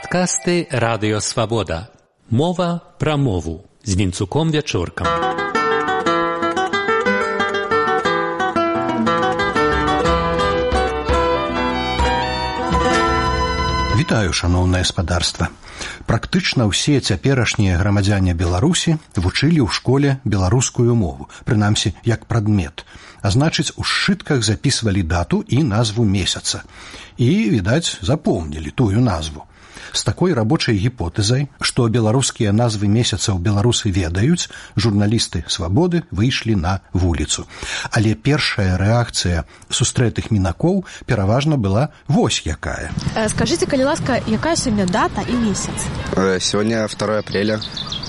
Падкасты Радыё Свабода. Мова пра мову з Вінцуком Вячоркам. Вітаю, шаноўнае спадарства. Практычна ўсе цяперашнія грамадзяне Беларусі вучылі ў школе беларускую мову, прынамсі як прадмет. А значыць, у сшытках запісвалі дату і назву месяца. І, відаць, запомнілі тую назву. З такой рабочай гіпотэзай, што беларускія назвы месяцаў беларусы ведаюць, журналісты «Свабоды» выйшлі на вуліцу. Але першая рэакцыя сустрэтых мінакоў пераважна была вось якая. Скажите, калі ласка, якая сегодня дата и месяц? Сегодня 2 апреля.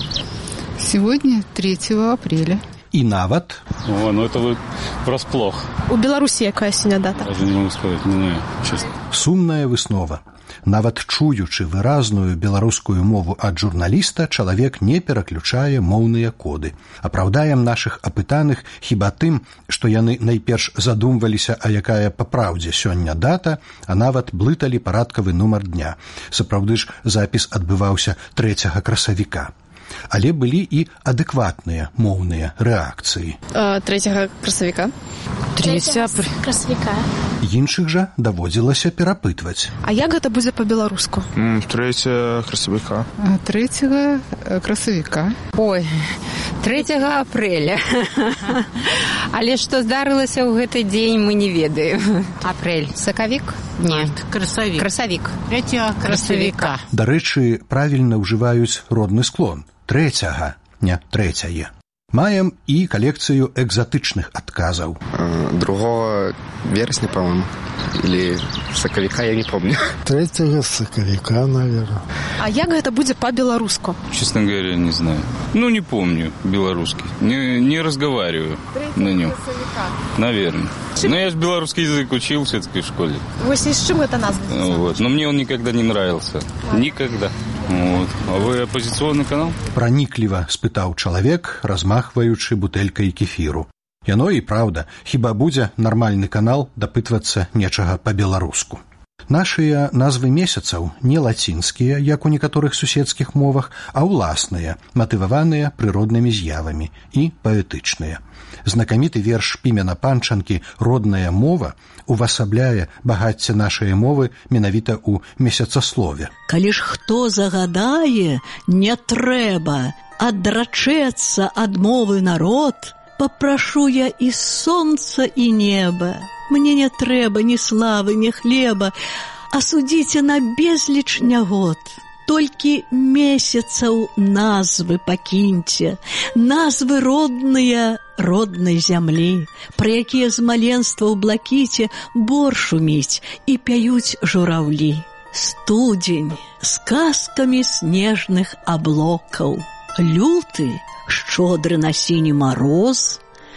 Сегодня 3 апреля. І нават... Ну это вы врасплох. У Беларусі якая сегодня дата? Даже не могу сказать, не знаю, честно. Сумная выснова. Нават чуючы выразную беларускую мову ад журналіста, чалавек не пераключае моўныя коды. Апраўдаем нашых апытаных хіба тым, што яны найперш задумваліся, а якая па праўдзе сёння дата, а нават блыталі парадкавы нумар дня. Сапраўды ж запіс адбываўся 3 красавіка. Але былі і адэкватныя моўныя рэакцыі. 3 красавіка. 3 красавіка. Іншых жа даводзілася перапытваць. А як гэта будзе па-беларуску? 3 красавіка. 3 красавіка. Ой, 3 апреля. Але што здарылася ў гэты дзень, мы не ведаем. Апрель. Сакавік? Не. Красавік. 3 красавіка. Дарэчы, правільна ўжываюць родны склон. 3, не 3. Маем і калекцыю экзатычных адказаў. 2 вересня, по-моему. Или сакавіка, я не помню. 3 сакавіка, наверное. А як гэта будзе па-беларуску? Честно говоря, не знаю. Ну, не помню белорусский. Не разговариваю на нем. Наверное. Но я же белорусский язык учил все-таки в школе. Вось і з чым гэта назва? Вот. Но мне он никогда не нравился. Никогда. Вот. А вы оппозиционный канал? Пранікліва спытаў чалавек, размахваючы бутэлькай кефіру. Яно і праўда, хіба будзе нармальны канал дапытвацца нечага па-беларуску. Нашыя назвы месяцаў не лацінскія, як у некаторых суседскіх мовах, а ўласныя, матываваныя прыроднымі з'явамі і паэтычныя. Знакаміты верш Пімена Панчанкі «Родная мова» увасабляе багацце нашай мовы менавіта ў месяцаслове. Калі ж хто загадае, не трэба адрачэцца ад мовы народ, папрашу я і сонца, і неба. Мне не трэба ні славы, ні хлеба, а судзіце на безліч нягод. Толькі месяцаў назвы пакіньце, назвы родныя роднай зямлі, пра якія з маленства ў блакіце бор шуміць і пяюць жураўлі. Студзень з казкамі снежных аблокаў, люты шчодры на сіні мароз,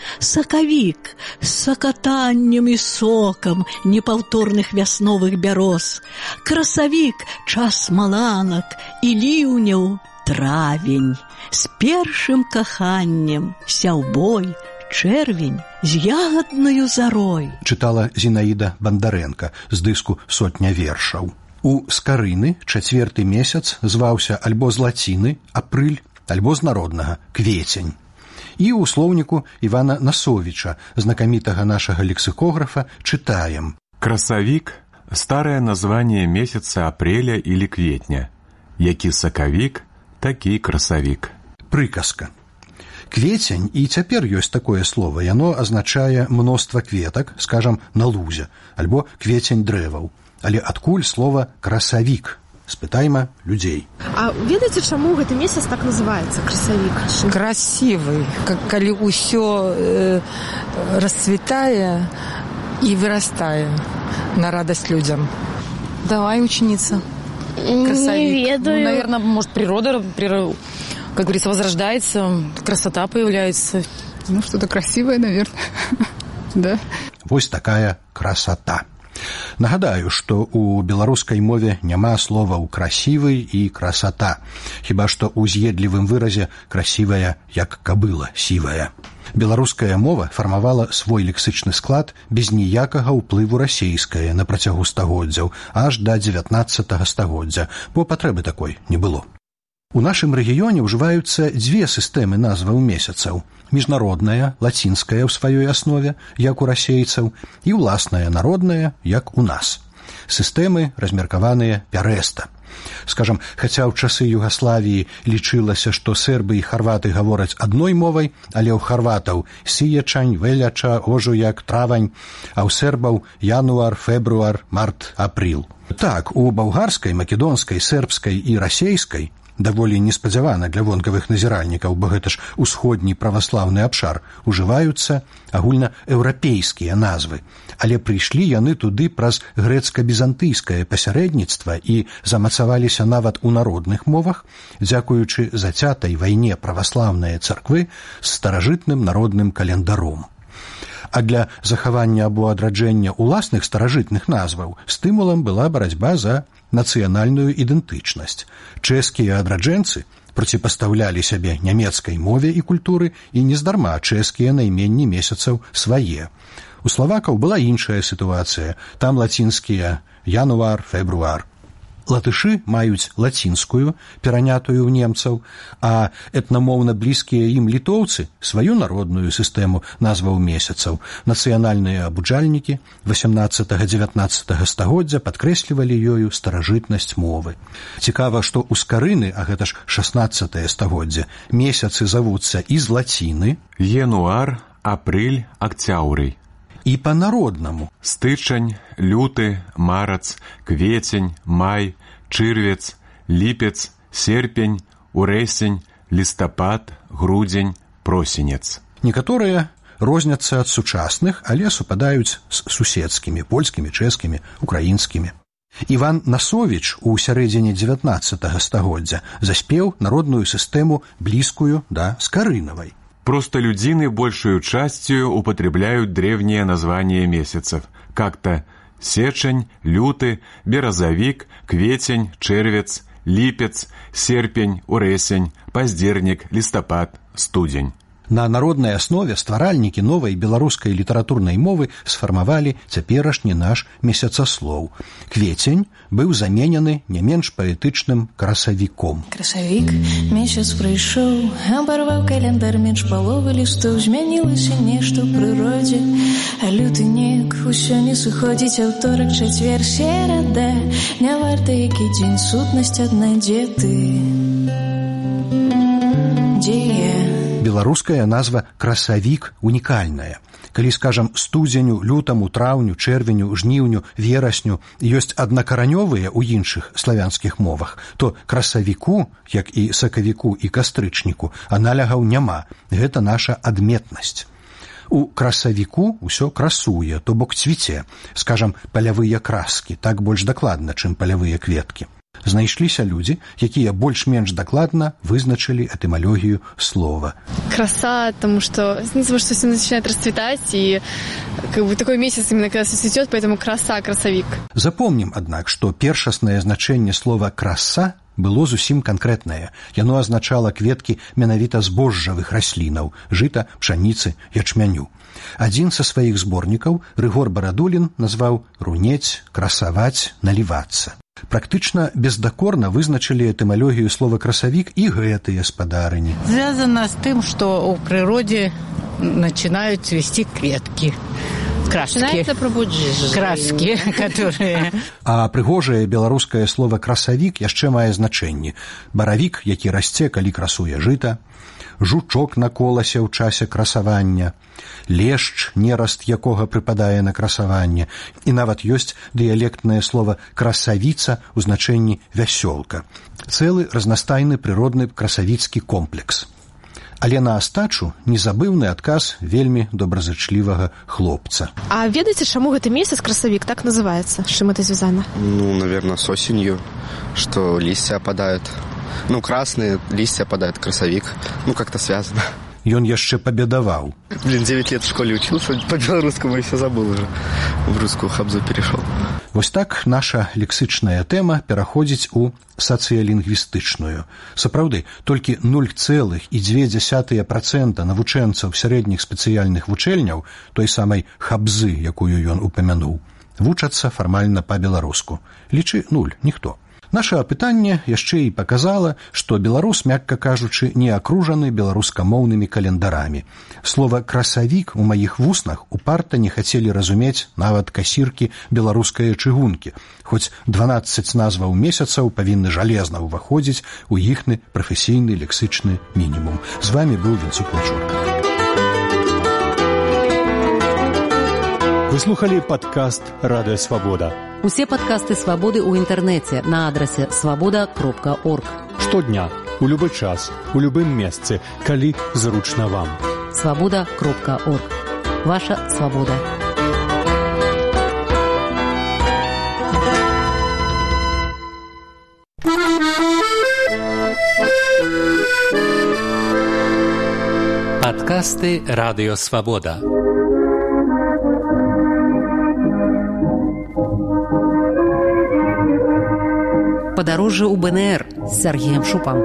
сакавік з сакатаннем і сокам непаўторных вясновых бяроз, красавік час маланак і ліўняў, травень з першым каханнем, сяўбой, чэрвень з ягаднаю зарой. Чытала Зінаіда Бандарэнка з дыску «Сотня вершаў». У скарыны 4 месяц зваўся альбо з лаціны апрыль, альбо з народнага квецень. І ў слоўніку Івана Насовіча, знакамітага нашага лексікографа, чытаем. Красавік – старое название месяца апреля или кветня. Які сакавік, такі красавік. Прыказка. Квецень, і цяпер ёсць такое слово, яно азначае мноства кветак, скажам, на лузе, альбо квецень дрэваў. Але адкуль слова красавік? Спытайма людзей. А ведаеце, чаму гэты месяц так называецца, красавік? Красивый, калі ўсё расцвітае і вырастае на радость людям. Давай, ученица. Красавик. Не ведаю. Ну, наверное, может, природа, как говорится, возрождается, красота появляется. Ну, что-то красивое, наверное. Да. Вось такая красота. Нагадаю, што ў беларускай мове няма словаў красівы і красата, хіба што ў з'едлівым выразе красівая, як кабыла сівая. Беларуская мова фармавала свой лексычны склад без ніякага ўплыву расейскае на працягу стагоддзяў аж да 19 стагоддзя, бо патрэбы такой не было. У нашым рэгіёне ўжываюцца дзве сістэмы назваў месяцаў: міжнародная, лацінская ў сваёй аснове, як у расейцаў, і ўласная народная, як у нас. Сістэмы размеркаваныя пярэста. Скажам, хаця ў часы Югаславіі лічылася, што сербы і харваты гавораць адной мовай, але ў харватаў сіечань, веляча, ожуяк, травань, а ў сербаў януар, фебруар, март, апрыл. Так, у балгарскай, македонскай, сербскай і расейскай, даволі неспадзявана для вонкавых назіральнікаў, бо гэта ж усходні праваслаўны абшар, ужываюцца агульнаеўрапейскія назвы, але прыйшлі яны туды праз грэцка-бізантыйскае пасярэдніцтва і замацаваліся нават у народных мовах, дзякуючы зацятай вайне праваслаўныя царквы з старажытным народным календаром. А для захавання або адраджэння ўласных старажытных назваў стымулам была барацьба за нацыянальную ідэнтычнасць. Чэшскія адраджэнцы проціпастаўлялі сябе нямецкай мове і культуры, і нездарма чэшскія найменні месяцаў свае. У славакаў была іншая сітуацыя, там лацінскія януар, фебруар. Латышы маюць лацінскую, перанятую ў немцаў, а этнамоўна блізкія ім літоўцы сваю народную сістэму назваў месяцаў. Нацыянальныя абуджальнікі 18-19 стагоддзя падкрэслівалі ёю старажытнасць мовы. Цікава, што ў скарыны, а гэта ж 16 стагоддзя, месяцы завуцца і з лаціны януар, апрыль, акцяўрый. І па-народнаму стычань, люты, марац, кветень, май, чырвец, ліпец, серпень, урэсень, лістапад, грудзень, просенец. Некаторыя розняцца ад сучасных, але супадаюць з суседскімі, польскімі, чэшскімі, украінскімі. Іван Насовіч у сярэдзіне 19 стагоддзя заспеў народную сістэму блізкую да скарынавай. Простолюдины большую частью употребляют древние названия месяцев, как-то сечень, люты, березовик, кветень, червец, липец, серпень, уресень, поздерник, листопад, студень. На народнай аснове стваральнікі новай беларускай літаратурнай мовы сфармавалі цяперашні наш месяцаслоў. Кветень быў заменены не менш паэтычным красавіком. Красавік, месяц прыйшоў, абарваў каляндар менш паловы лістоў, змянілася нешта ў прыродзе, а люты неяк усё не сыходзіць, аўторак, чацвер, серада, не варта які дзень, сутнасць адна, дзе ты? Дзе я? Беларуская назва красавік унікальная. Калі, скажам, студзеню, лютаму, траўню, чэрвеню, жніўню, верасню ёсць аднакаранёвыя ў іншых славянскіх мовах, то красавіку, як і сакавіку і кастрычніку, аналягаў няма. Гэта наша адметнасць. У красавіку ўсё красуе, то бок цвіце, скажам, палявыя краскі, так больш дакладна, чым палявыя кветкі. Знайшліся людзі, якія больш-менш дакладна вызначылі этымалогію слова. Краса, потому что снится, что все начинает расцветать, и как бы такой месяц именно когда все цветет, поэтому краса, красавик. Запомнім, аднак, што першаснае значэнне слова «краса» было зусім канкрэтнае. Яно азначала кветкі менавіта збожжавых раслінаў, жыта, пшаніцы, ячмяню. Адзін са сваіх зборнікаў, Рыгор Барадулін, назваў «рунець», «красаваць», «налівацца». Практычна бездакорна вызначылі этымалогію слова «красавік» і гэтыя спадарыні. Звязана з тым, што ў прыродзе начинают цвести кветкі. Краски, которые... А прыгожае беларускае слово «красавік» яшчэ мае значэнне. Баравік, які расце, калі красуе жыта, жучок на коласе ў часе красавання, лешч, нераст якога прыпадае на красаванне, і нават ёсць дыялектнае слово «красавіца» у значэнні «вясёлка». Цэлы разнастайны прыродны красавіцкі комплекс. Але на астачу незабыўны адказ вельмі добразычлівага хлопца. А ведаеце, чаму гэты месяц красавік так называецца? З чым это звязана? Ну, наверное, с осенью, что листья опадают. Ну, красные листья опадают, красавик. Ну, как-то связано. Ён яшчэ пабедаваў. 9 лет в школе учился, по-белорусскому и все забыл уже. В русскую хабзу перешел. Вось так наша лексычная тэма пераходзіць у сацыялінгвістычную. Сапраўды, толькі 0,2% навучэнцаў сярэдніх спецыяльных вучэльняў, той самай хабзы, якую ён упамянуў, вучацца фармальна па-беларуску. Лічы 0, ніхто. Наша апытанне яшчэ і паказала, што беларус, мякка кажучы, не акружаны беларускамоўнымі календарамі. Слова «красавік» у маіх вуснах упарта не хацелі разумець нават касіркі беларускае чыгункі, хоць 12 назваў месяцаў павінны жалезна ўваходзіць у іхны прафесійны лексычны мінімум. З вамі быў Вінцук Вячорка. Вы слухали падкаст «Радыё Свабода». Усе падкасты «Свабоды» ў інтэрнэце на адрасе свабода.орг. Штодня, у любы час, у любым месцы, калі зручна вам. Свабода.орг. Ваша свабода. Падкасты «Радыё Свабода». Падарожжа ў БНР з Сергеем Шупам.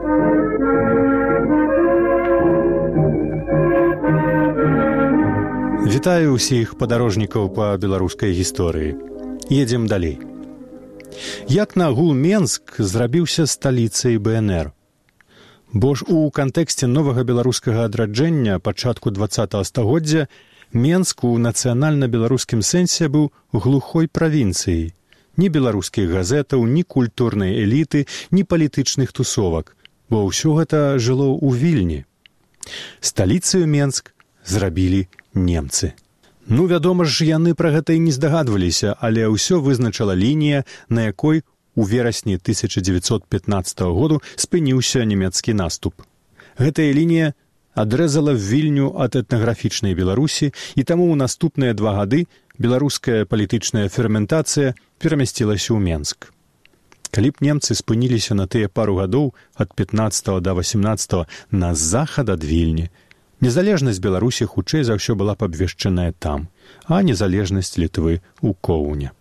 Вітаю ўсіх падарожнікаў па беларускай гісторыі. Едзем далей. Як нагул Менск зрабіўся сталіцай БНР? Бо ж у кантэксце новага беларускага адраджэння пачатку 20-го стагоддзя Менск у нацыянальна-беларускім сэнсе быў глухой правінцыяй. Ні беларускіх газетаў, ні культурнай эліты, ні палітычных тусовак, бо ўсё гэта жыло ў Вільні. Сталіцаю Менск зрабілі немцы. Ну, вядома ж, яны пра гэта і не здагадваліся, але ўсё вызначала лінія, на якой у верасні 1915 году спыніўся нямецкі наступ. Гэтая лінія адрэзала Вільню ад этнаграфічнай Беларусі, і таму ў наступныя 2 гады беларуская палітычная ферментацыя перамясцілася ў Менск. Калі б немцы спыніліся на тыя пару гадоў ад 15 да 18 на захад ад Вільні, незалежнасць Беларусі хутчэй за ўсё была б абвешчаная там, а незалежнасць Літвы ў Коўне.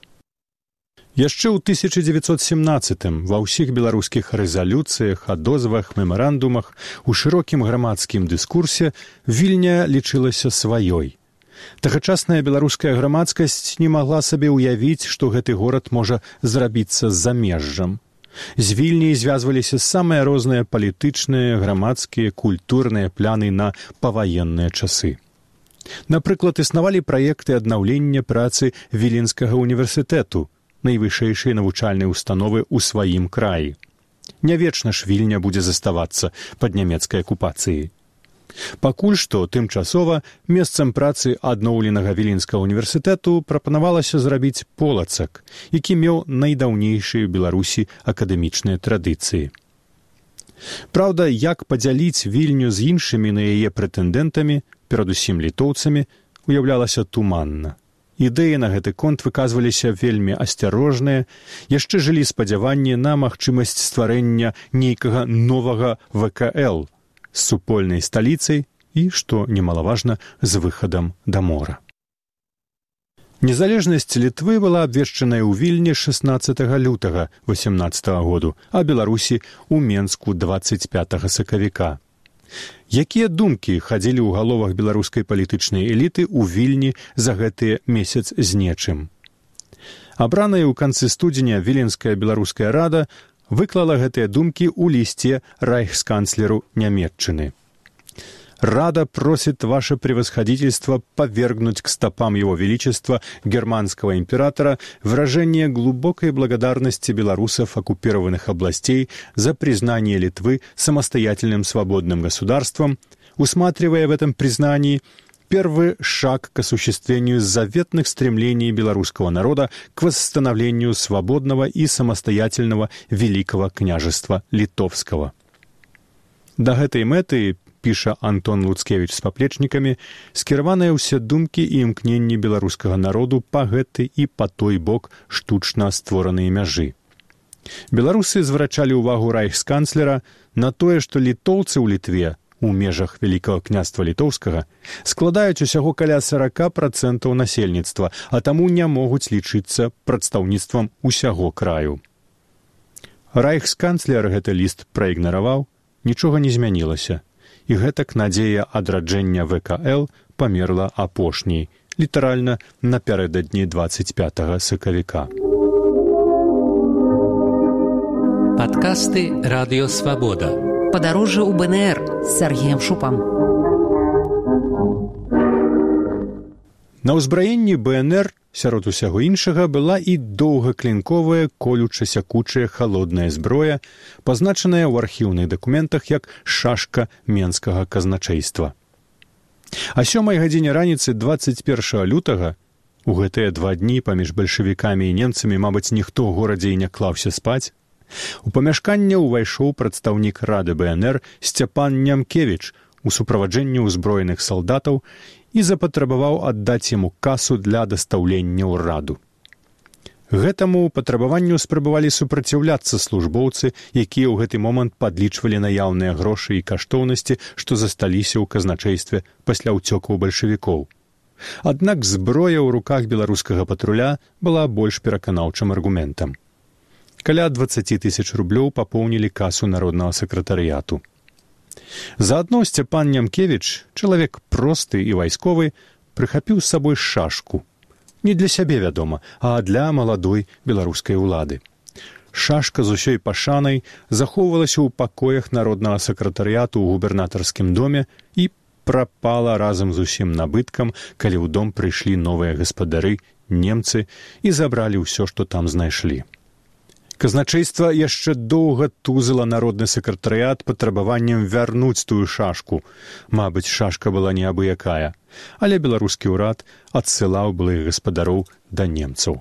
Яшчэ ў 1917-м ва ўсіх беларускіх рэзалюцыях, адозвах, мемарандумах, у шырокім грамадскім дыскурсе Вільня лічылася сваёй. Тагачасная беларуская грамадскасць не магла сабе ўявіць, што гэты горад можа зрабіцца з замежжам. З Вільняй звязваліся самыя розныя палітычныя, грамадскія, культурныя пляны на паваенныя часы. Напрыклад, існавалі праекты аднаўлення працы Віленскага універсітэту, найвышэйшай навучальнай установы ў сваім краі. Не вечна ж Вільня будзе заставацца пад нямецкай акупацыяй. Пакуль што, тымчасова, месцам працы адноўленага Віленскага універсітэту прапанавалася зрабіць Полацак, які меў найдаўнейшыя ў Беларусі акадэмічныя традыцыі. Праўда, як падзяліць Вільню з іншымі на яе прэтэндэнтамі, перадусім літоўцамі, уяўлялася туманна. Ідэі на гэты конт выказваліся вельмі асцярожныя, яшчэ жылі спадзяванні на магчымасць стварэння нейкага новага ВКЛ з супольнай сталіцай і, што немалаважна, з выхадам да мора. Незалежнасць Літвы была абвешчаная ў Вільні 16 лютага 18 году, а Беларусі ў Менску 25 сакавіка. Якія думкі хадзілі ў галовах беларускай палітычнай эліты ў Вільні за гэты месяц з нечым? Абраная ў канцы студзеня Віленская беларуская рада выклала гэтыя думкі ў лісце райхсканцлеру Нямецчыны. Рада просит ваше превосходительство повергнуть к стопам его величества германского императора выражение глубокой благодарности белорусов оккупированных областей за признание Литвы самостоятельным свободным государством, усматривая в этом признании первый шаг к осуществлению заветных стремлений белорусского народа к восстановлению свободного и самостоятельного Великого княжества Литовского. До гэтай мэты, піша Антон Луцкевіч з паплечнікамі, скіраваныя ўсе думкі і імкненні беларускага народу па гэты і па той бок штучна створаныя мяжы. Беларусы зврачалі ўвагу райхсканцлера на тое, што літоўцы ў Літве у у межах Вялікага княства літоўскага, складаюць усяго каля 40% насельніцтва, а таму не могуць лічыцца прадстаўніцтвам усяго краю. Райхсканцлер гэты ліст праігнараваў, нічога не змянілася, і гэтак надзея адраджэння ВКЛ памерла апошняй, літаральна напярэдадні 25 сакавіка. Падкасты «Радыё Свабода». Падарожжа ў БНР з Сергеем Шупам. На ўзбраенні БНР, сярод усяго іншага, была і доўгаклінковая, колюча-сякучая халодная зброя, пазначаная ў архіўных дакументах як шашка менскага казначэйства. А 7 гадзіне раніцы 21 лютага, у гэтыя 2 дні паміж бальшавікамі і немцамі, мабыць, ніхто ў горадзе і не клаўся спаць, у памяшканне ўвайшоў прадстаўнік рады БНР Сцяпан Нямкевіч у суправаджэнні ўзброеных салдатаў і запатрабаваў аддаць яму касу для дастаўлення ў раду. Гэтаму патрабаванню спрабавалі супраціўляцца службоўцы, якія ў гэты момант падлічвалі наяўныя грошы і каштоўнасці, што засталіся ў казначэйстве пасля ўцёкаў бальшавікоў. Аднак зброя ў руках беларускага патруля была больш пераканаўчым аргументам. Каля 20 000 рублёў папоўнілі касу народнага сакратарыяту. Заадно Сцяпан Нямкевіч, чалавек просты і вайсковы, прыхапіў з сабой шашку. Не для сябе, вядома, а для маладой беларускай улады. Шашка з усёй пашанай захоўвалася ў пакоях народнага сакратарыяту ў губернатарскім доме і прапала разам з усім набыткам, калі ў дом прыйшлі новыя гаспадары, немцы, і забралі ўсё, што там знайшлі. Казначэйства яшчэ доўга тузала народны сакратарыят патрабаваннем вярнуць тую шашку. Мабыць, шашка была неабыякая, але беларускі ўрад адсылаў былых гаспадароў да немцаў.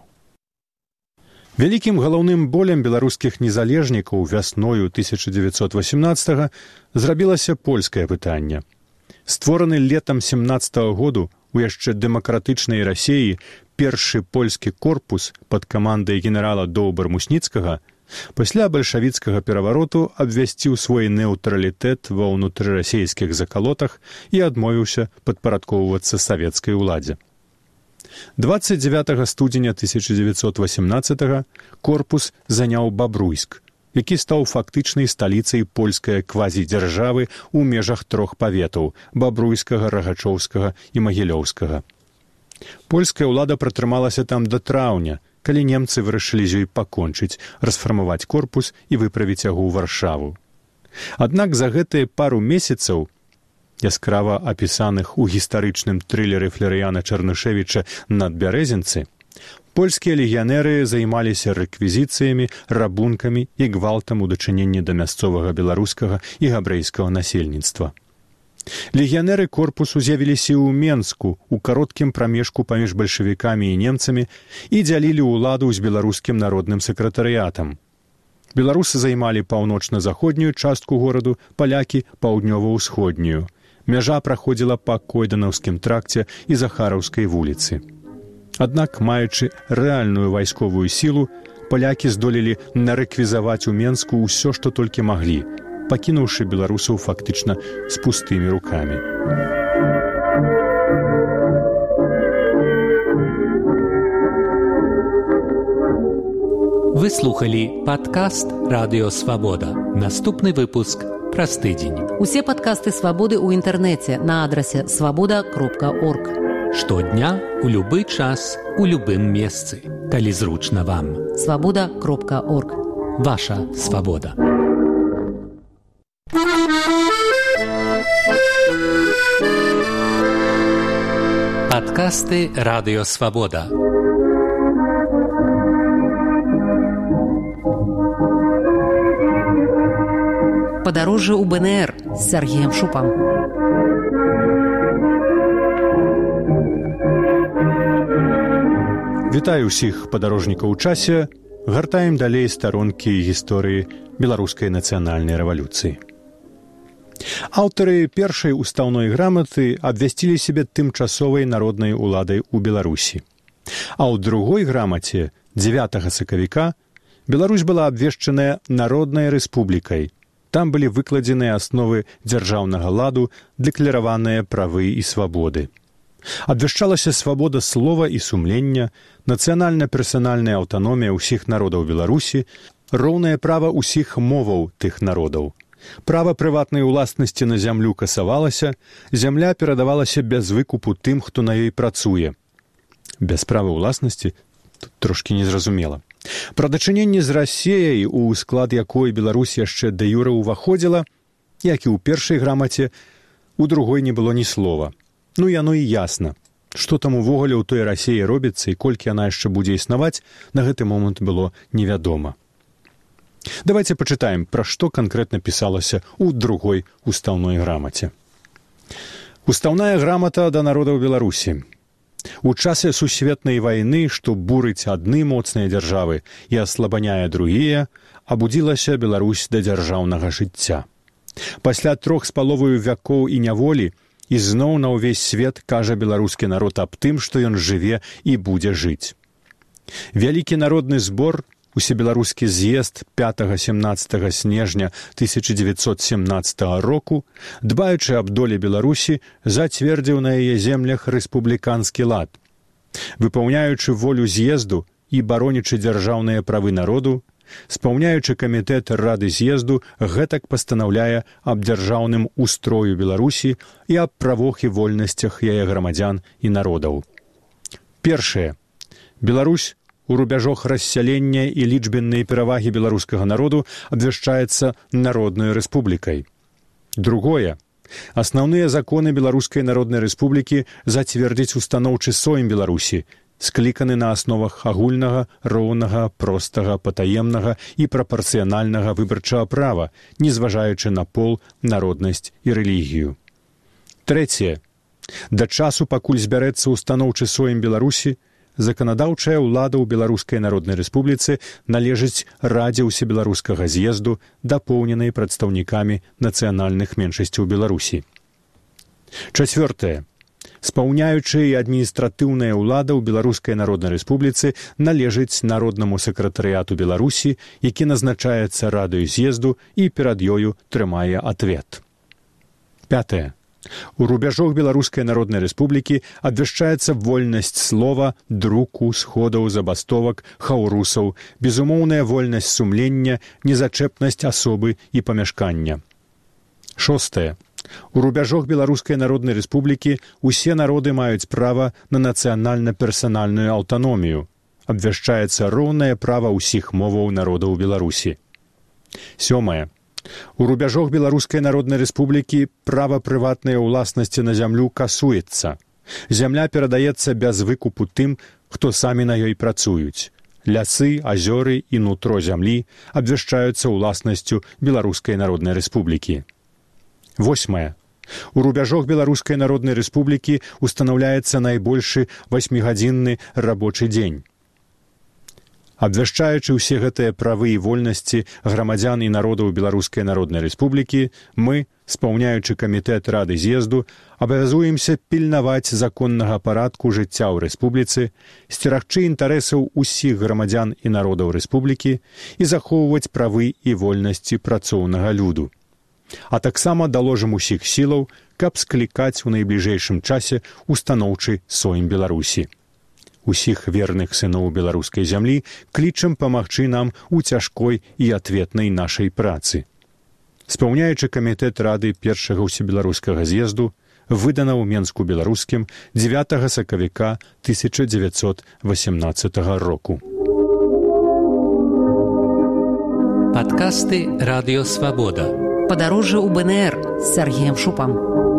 Вялікім галаўным болем беларускіх незалежнікаў вясною 1918-го зрабілася польскае пытанне. Створаны летам 17-го году у яшчэ дэмакратычнай Расіі першы польскі корпус пад камандай генерала Доўбар-Мусніцкага пасля бальшавіцкага перавароту абвясціў свой нейтралітэт ва ўнутрырасійскіх закалотах і адмовіўся падпарадкоўвацца савецкай уладзе. 29 студзеня 1918 корпус заняў Бабруйск, які стаў фактычнай сталіцай польскай квазідзяржавы ў межах 3 паветаў – Бабруйскага, Рагачоўскага і Магілёўскага. Польская ўлада пратрымалася там да траўня, калі немцы вырашылі з ёй пакончыць, расфармаваць корпус і выправіць яго ў Варшаву. Аднак за гэтыя пару месяцаў, яскрава апісаных у гістарычным трылеры Флерыяна Чарнышевіча «Надбярэзінцы», польскія легіянеры займаліся рэквізіцыямі, рабункамі і гвалтам у дачыненні да мясцовага беларускага і габрэйскага насельніцтва. Легіянеры корпусу з'явіліся ў Менску у кароткім прамежку паміж бальшавікамі і немцамі і дзялілі ўладу з беларускім народным сакратарыятам. Беларусы займалі паўночна-заходнюю частку гораду, палякі – паўднёва-ўсходнюю. Мяжа праходзіла па Койданаўскім тракце і Захараўскай вуліцы. Аднак, маючы рэальную вайсковую сілу, палякі здолелі нарэквізаваць у Менску ўсё, што толькі маглі, пакінуўшы беларусаў фактычна з пустымі рукамі. Вы слухалі падкаст «Радыё Свабода». Наступны выпуск праз тыдзень. Усе падкасты «Свабоды» ў інтэрнэце на адрасе свабода.орг. Штодня, у любы час, у любым месцы, калі зручна вам. свабода.орг. Ваша свабода. Падкасты «Радыё Свабода». Падарожжа ў БНР з Сергеем Шупам. Вітаю ўсіх падарожнікаў у часе. Гартаем далей старонкі гісторыі беларускай нацыянальнай рэвалюцыі. Аўтары першай устаўной граматы абвясцілі сябе тымчасовай народнай уладай у Беларусі. А ў другой грамаце 9 сакавіка Беларусь была абвешчаная народнай рэспублікай, Там былі выкладзеныя асновы дзяржаўнага ладу, дэклараваныя правы і свабоды. Абвяшчалася свабода слова і сумлення, нацыянальна-персанальная аўтаномія ўсіх народаў Беларусі, роўнае права ўсіх моваў тых народаў. Права прыватнай уласнасці на зямлю касавалася, зямля перадавалася без выкупу тым, хто на ёй працуе. Без права ўласнасці тут трошкі незразумела. Пра дачыненне з Расіяй, у склад якой Беларусь яшчэ дэ юрэ ўваходзіла, як і ў першай грамаце, у другой не было ні слова. Ну, яно і ясна. Што там увогуле ў той Расіі робіцца і колькі яна яшчэ будзе існаваць, на гэты момант было невядома. Давайте пачытаем, пра што канкрэтна пісалася ў другой устаўной грамаце. Устаўная грамата да народаў Беларусі. У часе сусветнай вайны, што бурыць адны моцныя дзяржавы і аслабаняе другія, абудзілася Беларусь да дзяржаўнага жыцця. Пасля 3,5 вякоў і няволі ізноў на ўвесь свет кажа беларускі народ аб тым, што ён жыве і будзе жыць. Вялікі народны збор, усебеларускі з'езд 5-17 снежня 1917 року, дбаючы аб долі Беларусі, зацвердзіў на яе землях рэспубліканскі лад. Выпаўняючы волю з'езду і баронячы дзяржаўныя правы народу, спаўняючы камітэт Рады з'езду гэтак пастанаўляе аб дзяржаўным устрою Беларусі і аб правах і вольнасцях яе грамадзян і народаў. Першае. Беларусь у рубяжах рассялення і лічбеннай перавагі беларускага народу абвяшчаецца Народнай рэспублікай. Другое. Асноўныя законы Беларускай Народнай Рэспублікі зацвердзіць устаноўчы Сойм Беларусі, скліканы на асновах агульнага, роўнага, простага, патаемнага і прапарцыянальнага выбарчага права, незважаючы на пол, народнасць і рэлігію. Трэцяе. Да часу, пакуль збярэцца устаноўчы Сойм Беларусі, заканадаўчая ўлада ў Беларускай Народнай Рэспубліцы належыць Радзе ўсебеларускага з'езду, дапоўненай прадстаўнікамі нацыянальных меншасцяў Беларусі. Чацвёртае. Спаўняючая і адміністратыўная ўлада ў Беларускай Народнай Рэспубліцы належыць Народнаму сакратарыяту Беларусі, які назначаецца Радаю з'езду і перад ёю трымае адвет. Пятае. У рубяжах Беларускай Народнай Рэспублікі абвяшчаецца вольнасць слова, друку, сходаў, забастовак, хаўрусаў, безумоўная вольнасць сумлення, незачэпнасць асобы і памяшкання. Шостае. У рубяжах Беларускай Народнай Рэспублікі усе народы маюць права на нацыянальна-персанальную аўтаномію. Абвяшчаецца роўнае права ўсіх моваў народаў Беларусі. Сёмае. У рубяжах Беларускай Народнай Рэспублікі права прыватнай уласнасці на зямлю касуецца. Зямля перадаецца без выкупу тым, хто самі на ёй працуюць. Лясы, азёры і нутро зямлі абвяшчаюцца уласнасцю Беларускай Народнай Рэспублікі. Восьмае. У рубяжах Беларускай Народнай Рэспублікі устанаўляецца найбольшы 8-гадзінны рабочы дзень. Абвяшчаючы ўсе гэтыя правы і вольнасці грамадзян і народаў Беларускай Народнай Рэспублікі, мы, спаўняючы камітэт Рады з'езду, абавязуемся пільнаваць законнага парадку жыцця ў рэспубліцы, сцерагчы інтарэсаў усіх грамадзян і народаў рэспублікі і захоўваць правы і вольнасці працоўнага люду. А таксама даложым усіх сілаў, каб склікаць у найбліжэйшым часе устаноўчы Сойм Беларусі. Усіх верных сыноў беларускай зямлі клічам памагчы нам у цяжкой і адветнай нашай працы. Спаўняючы камітэт Рады першага ўсебеларускага з'езду, выдана ў Менску беларускім 9 сакавіка 1918 року. Падкасты Радыё Свабода. Падарожжа ў БНР з Сергеем Шупам.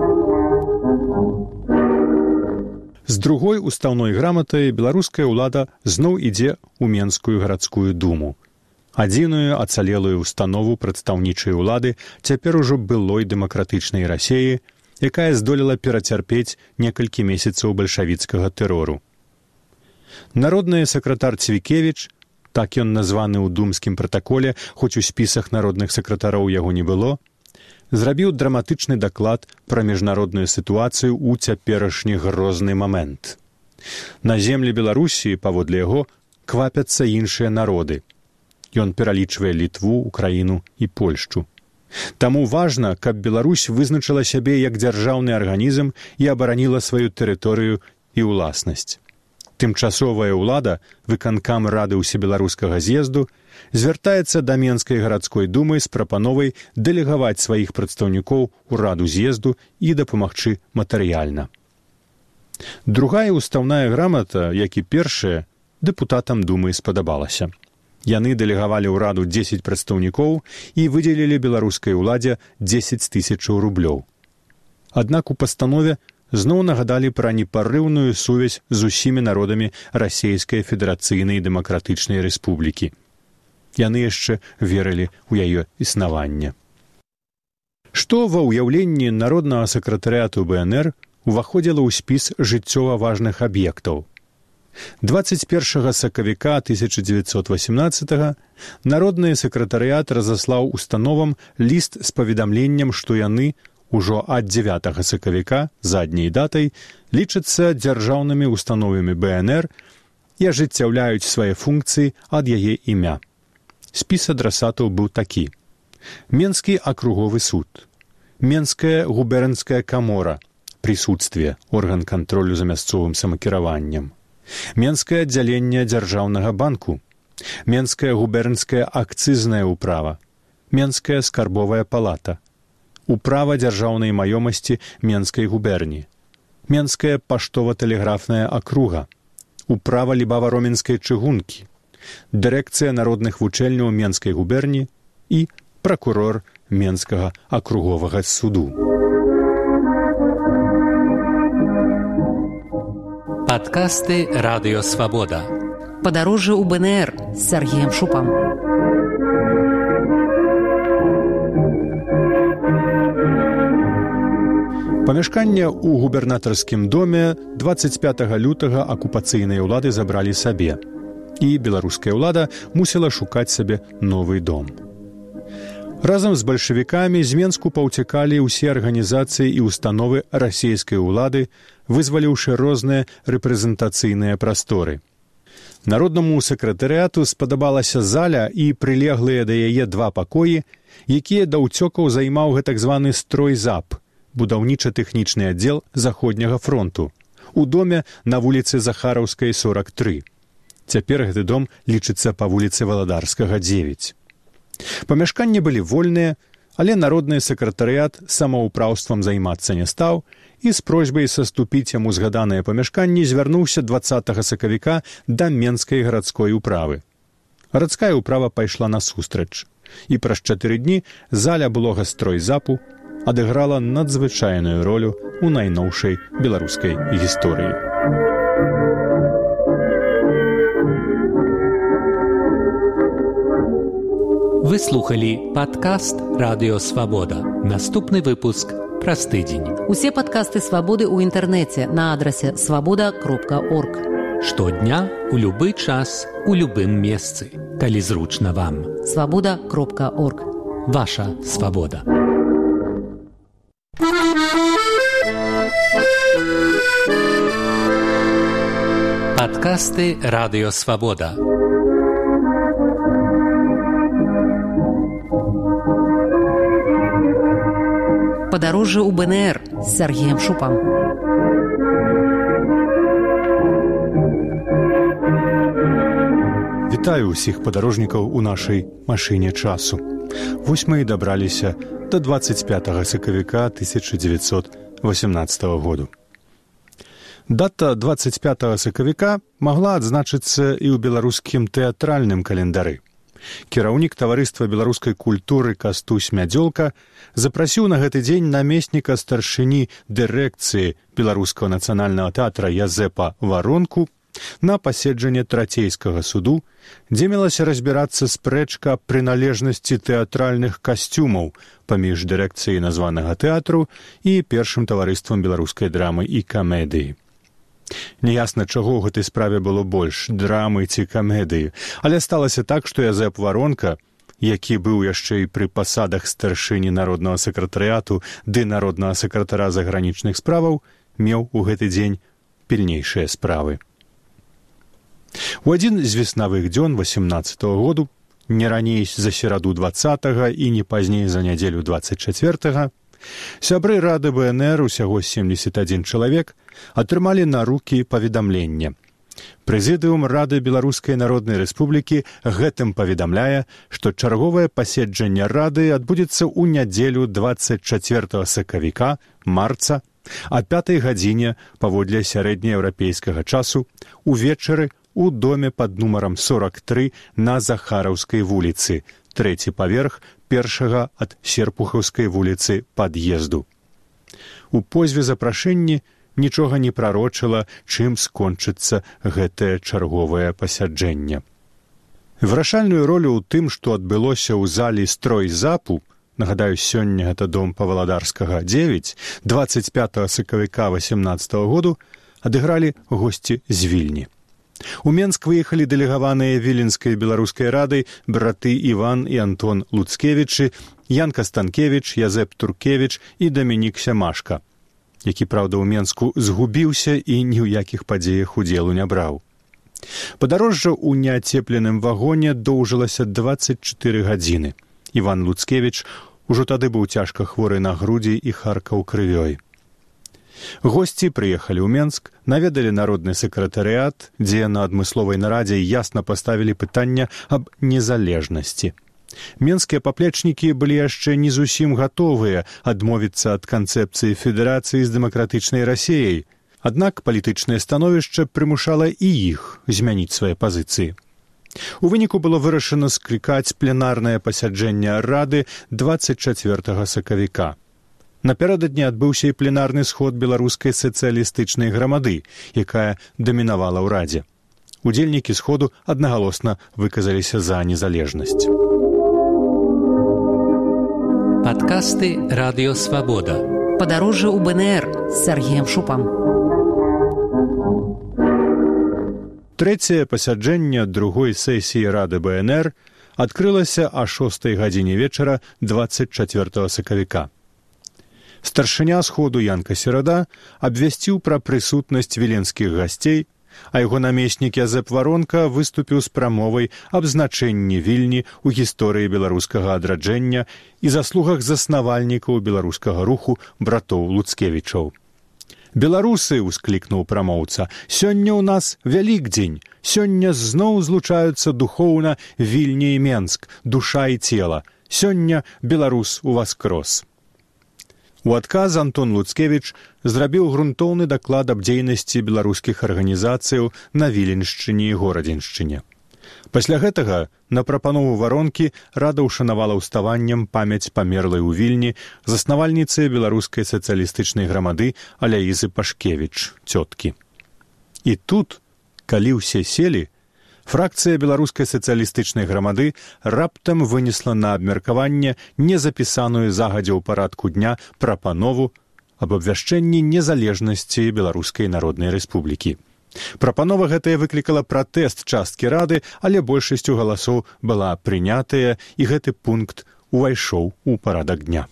З другой устаўной граматай беларуская ўлада зноў ідзе ў Менскую гарадскую думу. Адзіную ацалелую установу прадстаўнічай улады цяпер ужо былой дэмакратычнай Расіі, якая здолела перацярпець некалькі месяцаў бальшавіцкага тэрору. Народны сакратар Цвікевіч, так ён названы ў думскім пратаколе, хоць у спісах народных сакратароў яго не было, зрабіў драматычны даклад пра міжнародную сітуацыю ў цяперашні грозны момент. На землі Беларусі, паводле яго, квапяцца іншыя народы. Ён пералічвае Літву, Украіну і Польшчу. Таму важна, каб Беларусь вызначыла сябе як дзяржаўны арганізм і абараніла сваю тэрыторыю і ўласнасць. Тымчасовая ўлада, выканкам рады ўсебеларускага з'езду, звяртаецца да Менскай гарадской думы з прапановай дэлегаваць сваіх прадстаўнікоў у раду з'езду і дапамагчы матэрыяльна. Другая устаўная грамата, як і першая, дэпутатам думы спадабалася. Яны дэлегавалі ў раду 10 прадстаўнікоў і выдзелілі беларускай уладзе 10 000 рублёў. Аднак у пастанове зноў нагадалі пра непарыўную сувязь з усімі народамі Расейскай Федэрацыйнай Дэмакратычнай Рэспублікі. Яны яшчэ верылі ў яе існаванне. Што ва ўяўленні народнага сакратарыяту БНР уваходзіла ў спіс жыццёва важных аб'ектаў. 21 сакавіка 1918 народны сакратарыят разаслаў установам ліст з паведамленнем, што яны ужо ад 9 сакавіка задняй датай лічацца дзяржаўнымі установамі БНР і ажыццяўляюць свае функцыі ад яе імя. Спіс адрасатаў быў такі: Менскі акруговы суд, Менская губернская камора, прысутствие, орган кантролю за мясцовым самакіраваннем, Менскае аддзяленне дзяржаўнага банку, Менская губернская акцызная управа, Менская скарбовая палата, управа дзяржаўнай маёмасці Менскай губерні, Менская паштова-тэлеграфная акруга, управа Лібава-Роменскай чыгункі, дырэкцыя народных вучэльняў Менскай губерні і пракурор Менскага акруговага суду. Падкасты «Радыё Свабода». Падарожжа ў БНР з Сергеем Шупам. Памяшканне ў губернатарскім доме 25 лютага акупацыйнай улады забралі сабе, і беларуская ўлада мусіла шукаць сабе новы дом. Разам з бальшавікамі з Менску паўцякалі ўсе арганізацыі і установы расійскай улады, вызваліўшы розныя рэпрэзентацыйныя прасторы. Народнаму сакратарыяту спадабалася заля і прылеглыя да яе 2 пакоі, якія да ўцёкаў займаў гэтак званы стройзап, будаўніча-тэхнічны аддзел заходняга фронту, у доме на вуліцы Захараўскай, 43. Цяпер гэты дом лічыцца па вуліцы Валадарскага, 9. Памяшканні былі вольныя, але народны сакратарыят самаўпраўствам займацца не стаў і з просьбай саступіць яму згаданыя памяшканні звярнуўся 20 сакавіка да Менскай гарадской управы. Гарадская управа пайшла насустрач, і праз 4 дні заля былога стройзапу адыграла надзвычайную ролю ў найноўшай беларускай гісторыі. Вы слухали падкаст «Радыё Свабода». Наступны выпуск праз тыдзень. Усе падкасты «Свабоды» ў інтэрнэце на адрасе свабода.орг. Штодня, у любы час, у любым месцы, калі зручна вам. Свабода.орг. Ваша свабода. Падкасты «Радыё Свабода». Падарожжа ў БНР з Сергеем Шупам. Вітаю ўсіх падарожнікаў у нашай машыне часу. Вось мы і дабраліся да 25 сакавіка 1918 году. Дата 25 сакавіка магла адзначыцца і ў беларускім тэатральным календары. Кіраўнік таварыства беларускай культуры Кастусь Мядзёлка запрасіў на гэты дзень намесніка старшыні дырэкцыі Беларускага нацыянальнага тэатра Язэпа Варонку на паседжанне трацейскага суду, дзе мелася разбірацца спрэчка прыналежнасці тэатральных касцюмаў паміж дырэкцыяй названага тэатру і першым таварыствам беларускай драмы і камедыі. Неясна, чаго ў гэтай справе было больш, драмы ці камедыі, але сталася так, што Язэп Варонка, які быў яшчэ і пры пасадах старшыні народнага сакратарыяту ды народнага сакратара загранічных справаў, меў у гэты дзень пільнейшыя справы. У адзін з веснавых дзён 18-го году не раней за сераду 20 і не пазней за нядзелю 24, сябры Рады БНР, усяго 71 чалавек, атрымалі на рукі паведамленне. Прэзідыум Рады Беларускай Народнай Рэспублікі гэтым паведамляе, што чарговае паседжанне Рады адбудзецца ў нядзелю 24 сакавіка, марца, а 5 гадзіне паводле сярэднееўрапейскага часу увечары у доме пад нумарам 43 на Захараўскай вуліцы, 3-й паверх першага ад Серпухаўскай вуліцы пад'езду. У позве запрашэнні нічога не прарочыла, чым скончыцца гэтае чарговае пасяджэнне. Вырашальную ролю ў тым, што адбылося ў залі стройзапу, нагадаю, сёння гэта дом Паваладарскага 9, 25 сакавіка 18 году, адыгралі госці з Вільні. У Менск выехалі дэлегаваныя Віленскай беларускай радай браты Іван і Антон Луцкевічы, Янка Станкевіч, Язэп Туркевіч і Дамінік Сямашка, які, праўда, у Менску згубіўся і ні ў якіх падзеях удзелу не браў. Падарожжа ў неацепленым вагоне доўжылася 24 гадзіны. Іван Луцкевіч ужо тады быў цяжка хворы на грудзі і харкаў крывёй. Госці прыехалі ў Менск, наведалі народны сакратарыят, дзе на адмысловай нарадзе ясна паставілі пытанне аб незалежнасці. Менскія паплечнікі былі яшчэ не зусім гатовыя адмовіцца ад канцэпцыі федэрацыі з дэмакратычнай Расіяй, аднак палітычнае становішча прымушала і іх змяніць свае пазіцыі. У выніку было вырашана склікаць пленарнае пасяджэнне Рады 24 сакавіка. Напярэдадні адбыўся і пленарны сход беларускай сацыялістычнай грамады, якая дамінавала ў Радзе. Удзельнікі сходу аднагалосна выказаліся за незалежнасць. Падкасты «Радыё Свабода». Падарожжа ў БНР з Сергеем Шупам. Трэцяе пасяджэнне другой сесіі Рады БНР адкрылася а 6 гадзіне вечара 24 сакавіка. Старшыня сходу Янка Серада абвясціў пра прысутнасць віленскіх гасцей, а яго намеснік Язэп Варонка выступіў з прамовай аб значэнні Вільні ў гісторыі беларускага адраджэння і заслугах заснавальнікаў беларускага руху братоў Луцкевічаў. «Беларусы», — усклікнуў прамоўца, — «сёння ў нас Вялікдзень, сёння зноў злучаюцца духоўна Вільня і Менск, душа і цела, сёння беларус уваскрос». У адказ Антон Луцкевіч зрабіў грунтоўны даклад аб дзейнасці беларускіх арганізацыяў на Віленшчыне і Горадзеншчыне. Пасля гэтага на прапанову Варонкі Рада ўшанавала ўставаннем памяць памерлай у Вільні заснавальніцы беларускай сацыялістычнай грамады Аляізы Пашкевіч, цёткі. І тут, калі ўсе селі, фракцыя беларускай сацыялістычнай грамады раптам вынесла на абмеркаванне незапісаную загадзя ў парадку дня прапанову аб абвяшчэнні незалежнасці Беларускай Народнай Рэспублікі. Прапанова гэтая выклікала пратэст часткі Рады, але большасцю галасоў была прынятая, і гэты пункт увайшоў у парадак дня.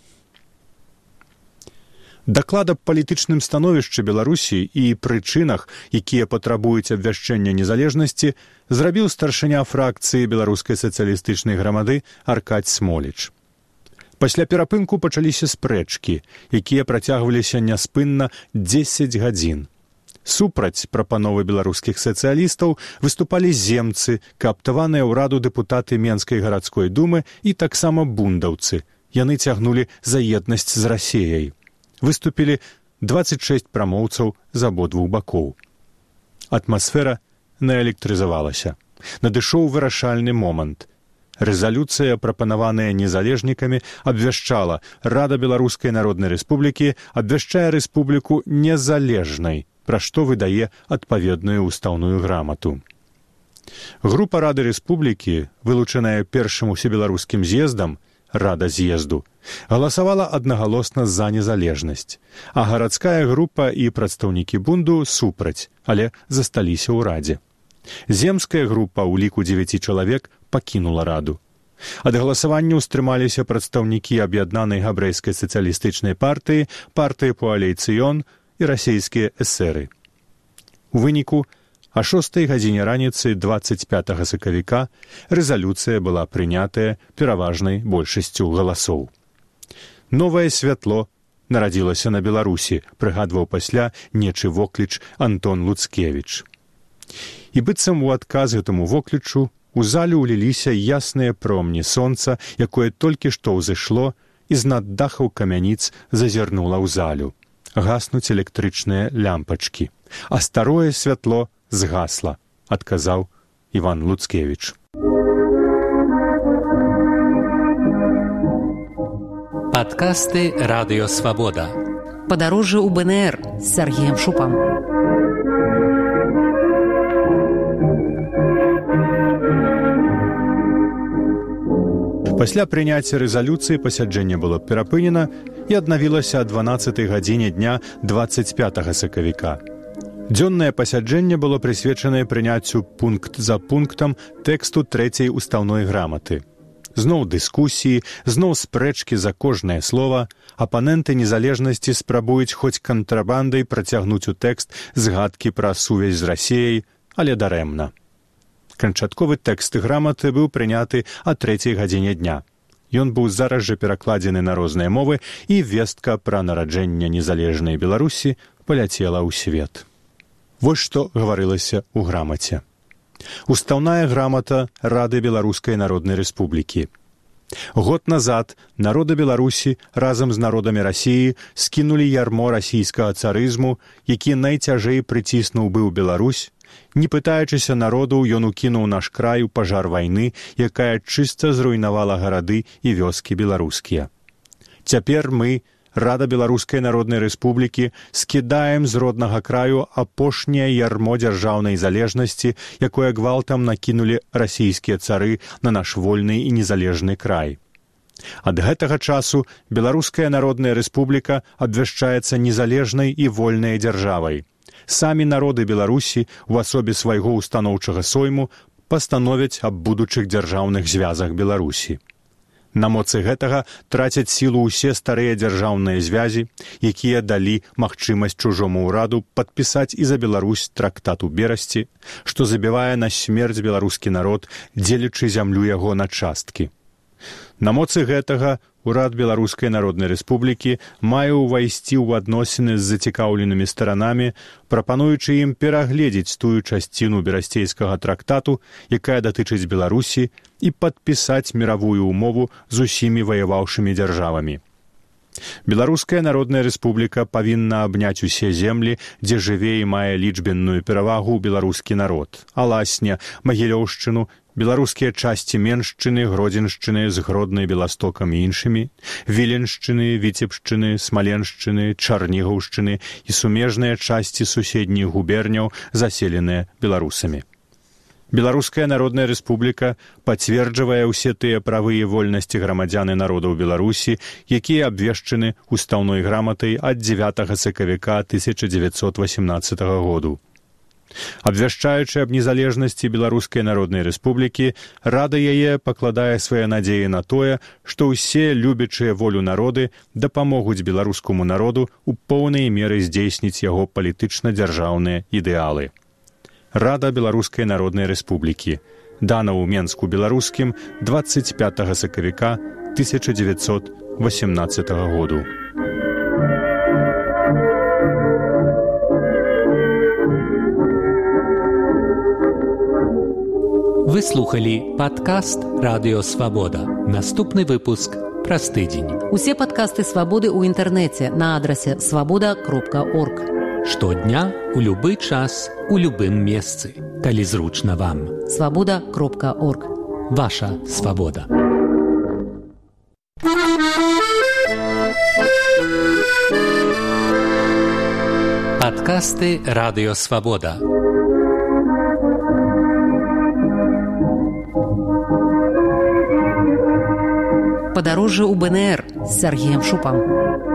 Даклад аб палітычным становішчы Беларусі і прычынах, якія патрабуюць абвяшчэння незалежнасці, зрабіў старшыня фракцыі беларускай сацыялістычнай грамады Аркадзь Смоліч. Пасля перапынку пачаліся спрэчкі, якія працягваліся няспынна 10 гадзін. Супраць прапановы беларускіх сацыялістаў выступалі земцы, кааптаваныя ў раду дэпутаты Менскай гарадской думы і таксама бундаўцы. Яны цягнулі за еднасць з Расіяй. Выступілі 26 прамоўцаў з абодвух бакоў. Атмасфера наэлектрызавалася. Надышоў вырашальны момант. Рэзалюцыя, прапанаваная незалежнікамі, абвяшчала: Рада Беларускай Народнай Рэспублікі абвяшчае рэспубліку незалежнай, пра што выдае адпаведную ўстаўную грамату. Група Рады Рэспублікі, вылучаная першым усебеларускім з'ездам, Рада з'езду, галасавала аднагалосна за незалежнасць, а гарадская група і прадстаўнікі бунду супраць, але засталіся ў Радзе. Земская група ў ліку 9 чалавек пакінула Раду. Ад галасавання ўстрымаліся прадстаўнікі аб'яднанай габрэйскай сацыялістычнай партыі, партыі Пуалей Цыён і расійскія эсеры. У выніку А 6 гадзіне раніцы 25 сакавіка рэзалюцыя была прынятая пераважнай большасцю галасоў. Новае святло нарадзілася на Беларусі, прыгадваў пасля нечы вокліч Антон Луцкевіч. І быццам у адказ гэтаму воклічу у зале ўліліся ясныя промні сонца, якое толькі што ўзышло і з-над дахаў камяніц зазірнула ў залю. Гаснуць электрычныя лямпачкі, а старое святло згасла, адказаў Іван Луцкевіч. Падкасты «Радыё Свабода». Падарожжа ў БНР з Сергеем Шупам. Пасля прыняцця рэзалюцыі пасяджэнне было перапынена і аднавілася о 12 гадзіне дня 25 сакавіка. Дзённае пасяджэнне было прысвечанае прыняццю пункт за пунктам тэксту 3-й устаўной граматы. Зноў дыскусіі, зноў спрэчкі за кожнае слова, апаненты незалежнасці спрабуюць хоць кантрабандай працягнуць у тэкст згадкі пра сувязь з Расіяй, але дарэмна. Канчатковы тэкст граматы быў прыняты о 3 гадзіне дня. Ён быў зараз жа перакладзены на розныя мовы, і вестка пра нараджэнне незалежнай Беларусі паляцела ў свет. Вось што гаварылася ў грамаце. Устаўная грамата Рады Беларускай Народнай Рэспублікі. Год назад народы Беларусі разам з народамі Расіі скінулі ярмо расійскага царызму, які найцяжэй прыціснуў быў Беларусь. Не пытаючыся народу, ён укінуў наш край у пажар вайны, якая чыста зруйнавала гарады і вёскі беларускія. Цяпер мы, Рада Беларускай Народнай Рэспублікі, скідаем з роднага краю апошняе ярмо дзяржаўнай залежнасці, якое гвалтам накінулі расійскія цары на наш вольны і незалежны край. Ад гэтага часу Беларуская Народная Рэспубліка абвяшчаецца незалежнай і вольнай дзяржавай. Самі народы Беларусі у асобе свайго устаноўчага сойму пастановяць аб будучых дзяржаўных звязах Беларусі. На моцы гэтага трацяць сілу ўсе старыя дзяржаўныя звязі, якія далі магчымасць чужому ўраду падпісаць і за Беларусь трактат у Берасці, што забівае на смерць беларускі народ, дзелячы зямлю яго на часткі. На моцы гэтага Урад Беларускай Народнай Рэспублікі мае ўвайсці ў адносіны з зацікаўленымі старанамі, прапануючы ім перагледзець тую часціну берасцейскага трактату, якая датычыць Беларусі, і падпісаць міравую ўмову з усімі ваяваўшымі дзяржавамі. Беларуская Народная Рэспубліка павінна абняць усе землі, дзе жыве і мае лічбенную перавагу беларускі народ, Аласня, Магілёўшчыну, беларускія часці Меншчыны, Гродзеншчыны з Гроднай, Беластокам і іншымі, Віленшчыны, Віцебшчыны, Смаленшчыны, Чарнігаўшчыны і сумежныя часці суседніх губерняў, заселеныя беларусамі. Беларуская Народная Рэспубліка пацверджвае ўсе тыя правы і вольнасці грамадзян і народаў Беларусі, якія абвешчаны устаўной граматай ад 9 сакавіка 1918 году. Абвяшчаючы аб незалежнасці Беларускай Народнай Рэспублікі, Рада яе пакладае свае надзеі на тое, што ўсе любячыя волю народы дапамогуць беларускаму народу ў поўнай меры здзейсніць яго палітычна-дзяржаўныя ідэалы. Рада Беларускай Народнай Рэспублікі. Дана ў Менску беларускім 25 сакавіка 1918 году. Вы слухали падкаст «Радыё Свабода». Наступны выпуск праз тыдзень. Усе падкасты «Свабоды» ў інтэрнэце на адрасе свабода.орг. Штодня, у любы час, у любым месцы, калі зручна вам. Свабода.орг. Ваша свабода. Падкасты «Радыё Свабода». Падарожжа ў БНР з Сергеем Шупам.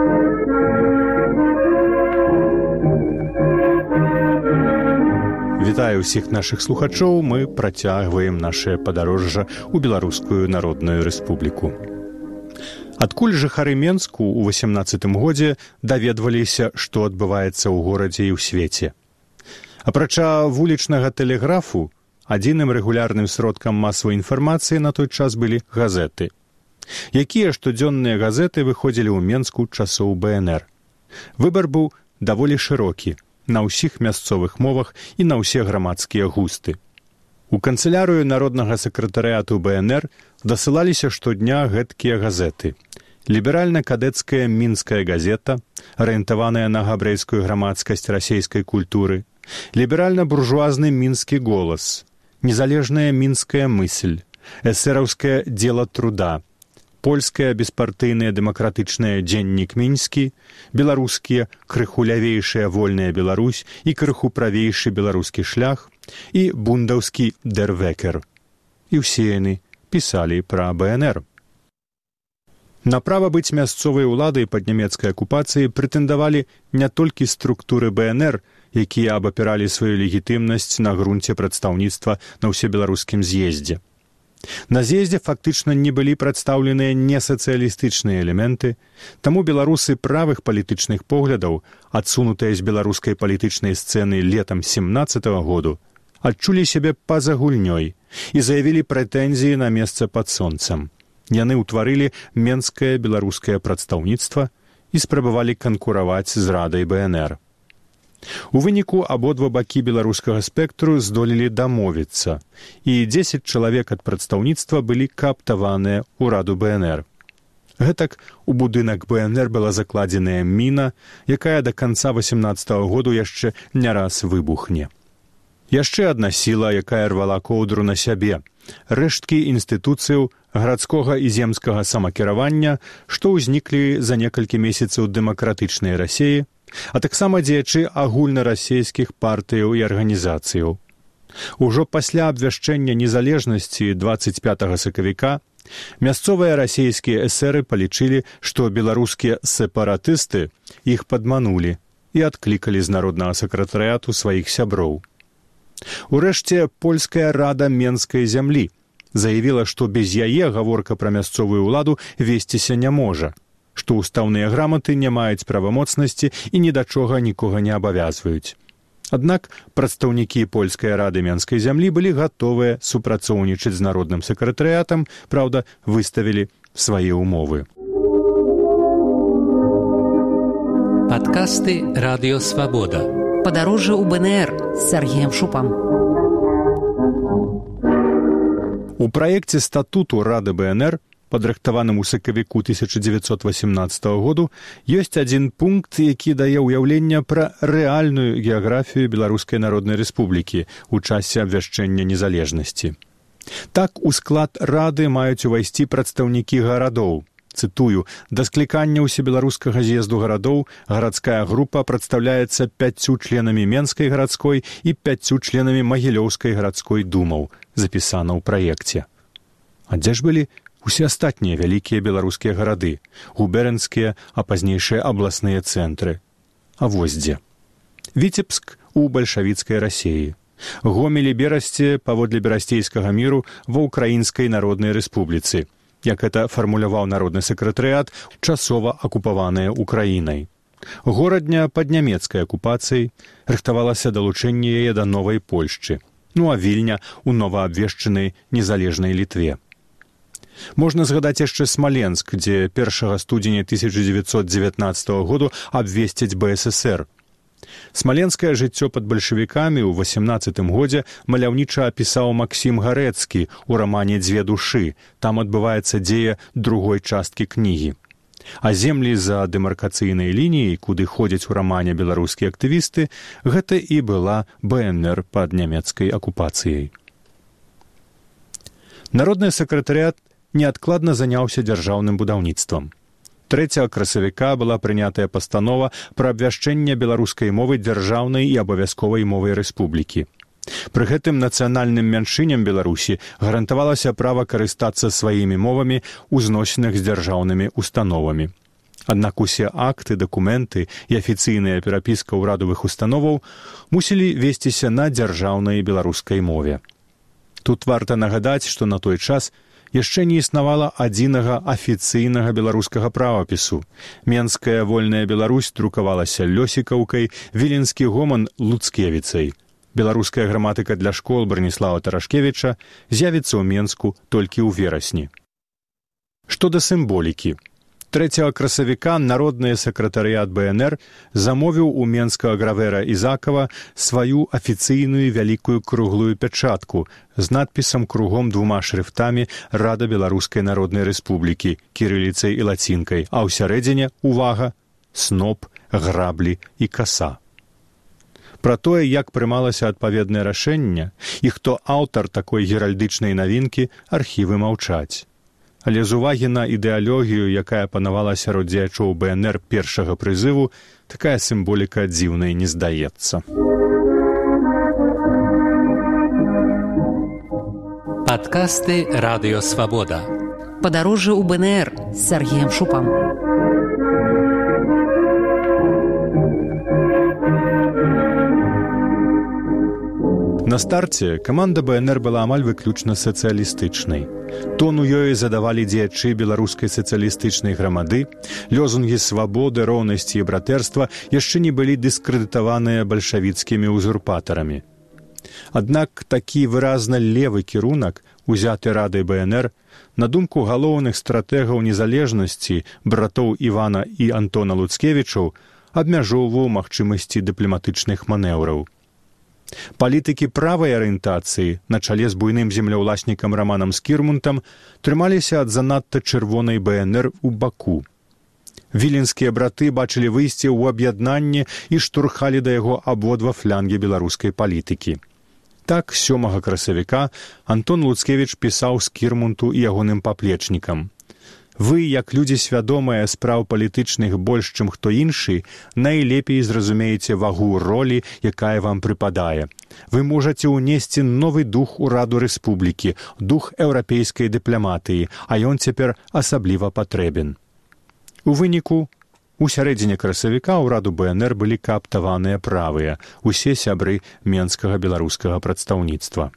Вітаю ўсіх нашых слухачоў, мы працягваем нашае падарожжа ў Беларускую Народную Рэспубліку. Адкуль жыхары Менску ў 18 годзе даведваліся, што адбываецца ў горадзе і ў свеце? Апрача вулічнага тэлеграфу, адзіным рэгулярным сродкам масавай інфармацыі на той час былі газеты. Якія штодзённыя газеты выходзілі ў Менску часоў БНР? Выбар быў даволі шырокі, на ўсіх мясцовых мовах і на ўсе грамадскія густы. У канцылярыю народнага сакратарыяту БНР дасылаліся штодня гэткія газеты. Ліберальна-кадэцкая мінская газета, арыентаваная на габрэйскую грамадскасць расейскай культуры, ліберальна-буржуазны мінскі голас, незалежная мінская мысль, эсэраўскае дзела труда, польская беспартыйная дэмакратычная дзеннік мінскі, беларускія крыху лявейшая вольная Беларусь і крыху правейшы беларускі шлях і бундаўскі дер Векер. І ўсе яны пісалі пра БНР. На права быць мясцовай уладай пад нямецкай акупацыяй прэтэндавалі не толькі структуры БНР, якія абапіралі сваю легітымнасць на грунце прадстаўніцтва на ўсебеларускім з'ездзе. На з'ездзе фактычна не былі прадстаўленыя несацыялістычныя элементы, таму беларусы правых палітычных поглядаў, адсунутыя з беларускай палітычнай сцэны летам 17-го году, адчулі сябе па-за гульнёй і заявілі прэтэнзіі на месца пад сонцам. Яны ўтварылі менскае беларускае прадстаўніцтва і спрабавалі канкураваць з радай БНР. У выніку абодва бакі беларускага спектру здолелі дамовіцца, і 10 чалавек ад прадстаўніцтва былі кааптаваныя ў раду БНР. Гэтак у будынак БНР была закладзеная міна, якая да канца 18-го году яшчэ не раз выбухне. Яшчэ адна сіла, якая рвала коўдру на сябе, рэшткі інстытуцыяў гарадскога і земскага самакіравання, што ўзніклі за некалькі месяцаў дэмакратычнай Расіі, а таксама дзеячы агульнарасейскіх партыяў і арганізацыяў. Ужо пасля абвяшчэння незалежнасці 25 сакавіка мясцовыя расейскія эсэры палічылі, што беларускія сепаратысты іх падманулі і адклікалі з народнага сакратарыяту сваіх сяброў. Урэшце, польская рада Менскай зямлі заявіла, што без яе гаворка пра мясцовую ўладу весціся не можа, што ўстаўныя граматы не маюць правамоцнасці і ні да чога нікога не абавязваюць. Аднак прадстаўнікі польскай рады Менскай зямлі былі гатовыя супрацоўнічаць з народным сакратарыятам, праўда, выставілі свае ўмовы. Падкасты Радыё Свабода. Падарожжа ў БНР з Сергеем Шупам. У праекце статуту Рады БНР, падрыхтаваным у сакавіку 1918 году, ёсць адзін пункт, які дае ўяўленне пра рэальную геаграфію Беларускай Народнай Рэспублікі ў часе абвяшчэння незалежнасці. Так, у склад Рады маюць увайсці прадстаўнікі гарадоў. Цытую, да склікання ўсебеларускага з'езду гарадоў гарадская група прадстаўляецца 5 членамі Менскай гарадской і 5 членамі Магілёўскай гарадской думаў, запісана ў праекце. А дзе ж былі усе астатнія вялікія беларускія гарады, губернскія, а пазнейшыя абласныя цэнтры? А вось дзе. Віцебск у бальшавіцкай Расіі, Гомель і Берасце паводле берасцейскага міру ва Ўкраінскай Народнай Рэспубліцы, як это фармуляваў народны сакратарыят, часова акупаваная Украінай. Горадня пад нямецкай акупацыяй, рыхтавалася далучэнне яе да новай Польшчы, ну а Вільня у новаабвешчанай незалежнай Літве. Можна згадаць яшчэ Смаленск, дзе 1 студзеня 1919 году абвесцяць БССР. Смаленскае жыццё пад бальшавікамі ў 18 годзе маляўніча апісаў Максім Гарэцкі ў рамане «Дзве душы». Там адбываецца дзея другой часткі кнігі. А землі за дэмаркацыйнай лініяй, куды ходзяць у рамане беларускія актывісты, гэта і была БНР пад нямецкай акупацыяй. Народны сакратарыят неадкладна заняўся дзяржаўным будаўніцтвам. 3 красавіка была прынятая пастанова пра абвяшчэнне беларускай мовы дзяржаўнай і абавязковай мовай рэспублікі. Пры гэтым нацыянальным мяншыням Беларусі гарантавалася права карыстацца сваімі мовамі ў зносінах з дзяржаўнымі установамі. Аднак усе акты, дакументы і афіцыйная перапіска ўрадавых установаў мусілі весціся на дзяржаўнай беларускай мове. Тут варта нагадаць, што на той час яшчэ не існавала адзінага афіцыйнага беларускага правапісу. Менская вольная Беларусь друкавалася лёсікаўкай, віленскі гоман луцкевіцай. Беларуская граматыка для школ Браніслава Тарашкевіча з'явіцца ў Менску толькі ў верасні. Што да сімволікі. 3 красавіка народны сакратарыят БНР замовіў у менскага гравера Ізакава сваю афіцыйную вялікую круглую пячатку з надпісам кругом 2 шрыфтамі «Рада Беларускай Народнай Рэспублікі» кірыліцай і лацінкай, а ў сярэдзіне, увага, сноп, граблі і каса. Пра тое, як прымалася адпаведнае рашэнне і хто аўтар такой геральдычнай навінкі, архівы маўчаць. Але з увагі на ідэалогію, якая панавала сярод дзеячоў БНР першага прызыву, такая сімволіка дзіўнай не здаецца. Падкасты «Радыё Свабода». Падарожжа ў БНР з Сергеем Шупам. На старце каманда БНР была амаль выключна сацыялістычнай. Тон у ёй задавалі дзеячы беларускай сацыялістычнай грамады, лёзунгі свабоды, роўнасці і братэрства яшчэ не былі дыскрэдытаваныя бальшавіцкімі узурпатарамі. Аднак такі выразна левы кірунак, узяты Радай БНР, на думку галоўных стратэгаў незалежнасці братоў Івана і Антона Луцкевічаў, абмяжоўваў магчымасці дыпламатычных манеўраў. Палітыкі правай арыентацыі на чале з буйным земляўласнікам Раманам Скірмунтам трымаліся ад занадта чырвонай БНР у Баку. Віленскія браты бачылі выйсце ў аб'яднанне і штурхалі да яго абодва флянгі беларускай палітыкі. Так, 7 красавіка Антон Луцкевіч пісаў Скірмунту і ягоным паплечнікам: «Вы, як людзі свядомыя спраў палітычных больш, чым хто іншы, найлепей зразумееце вагу ролі, якая вам прыпадае. Вы можаце ўнесці новы дух у Раду Рэспублікі, дух еўрапейскай дыпламатыі, а ён цяпер асабліва патрэбен». У выніку, у сярэдзіне красавіка ў Раду БНР былі кааптаваныя правыя, усе сябры менскага беларускага прадстаўніцтва.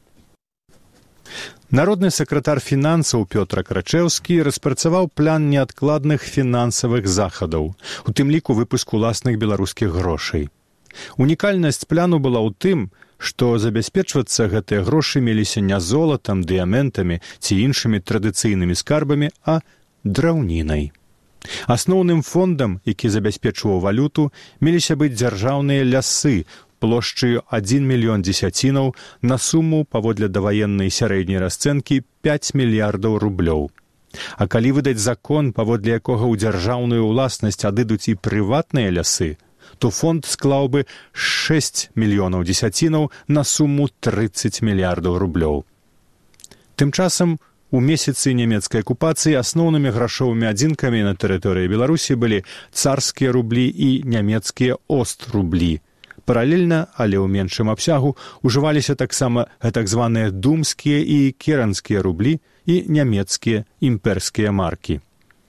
Народны сакратар фінансаў Пётр Крачэўскі распрацаваў план неадкладных фінансавых захадаў, у тым ліку выпуск уласных беларускіх грошай. Унікальнасць пляну была ў тым, што забяспечвацца гэтыя грошы меліся не золатам, дыяментамі ці іншымі традыцыйнымі скарбамі, а драўнінай. Асноўным фондам, які забяспечваў валюту, меліся быць дзяржаўныя лясы, плошчаю 1 мільён дзесяцінаў на суму, паводле даваеннай сярэдняй расцэнкі, 5 мільярдаў рублёў. А калі выдаць закон, паводле якога ў дзяржаўную ўласнасць адыдуць і прыватныя лясы, то фонд склаў бы 6 мільёнаў дзесяцінаў на суму 30 мільярдаў рублёў. Тым часам, у месяцы нямецкай акупацыі асноўнымі грашовымі адзінкамі на тэрыторыі Беларусі былі царскія рублі і нямецкія ост-рублі. Паралельна, але ў меншым абсягу, ужываліся таксама так званыя думскія і керанскія рублі і нямецкія імперскія маркі.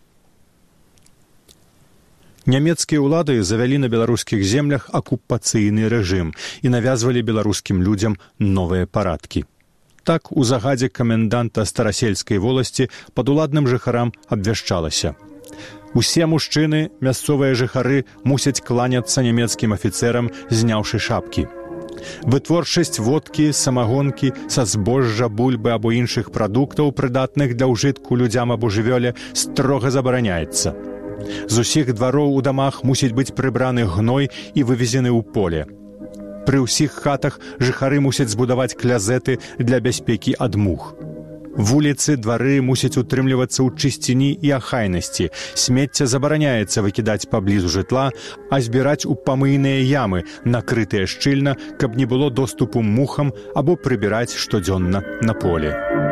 Нямецкія ўлады завялі на беларускіх землях акупацыйны рэжым і навязвалі беларускім людзям новыя парадкі. Так, у загадзе каменданта Старасельскай воласці падуладным жыхарам абвяшчалася: усе мужчыны, мясцовыя жыхары, мусяць кланяцца нямецкім афіцэрам, зняўшы шапкі. Вытворчасць водкі, самагонкі, са збожжа, бульбы або іншых прадуктаў, прыдатных для ўжытку людзям або жывёле, строга забараняецца. З усіх двароў у дамах мусіць быць прыбраны гной і вывезены ў поле. Пры ўсіх хатах жыхары мусяць збудаваць клязеты для бяспекі ад мух. Вуліцы, двары мусяць утрымлівацца ў чысціні і ахайнасці. Смецце забараняецца выкідаць паблізу жытла, а збіраць у памыйныя ямы, накрытыя шчыльна, каб не было доступу мухам або прыбіраць штодзённа на поле.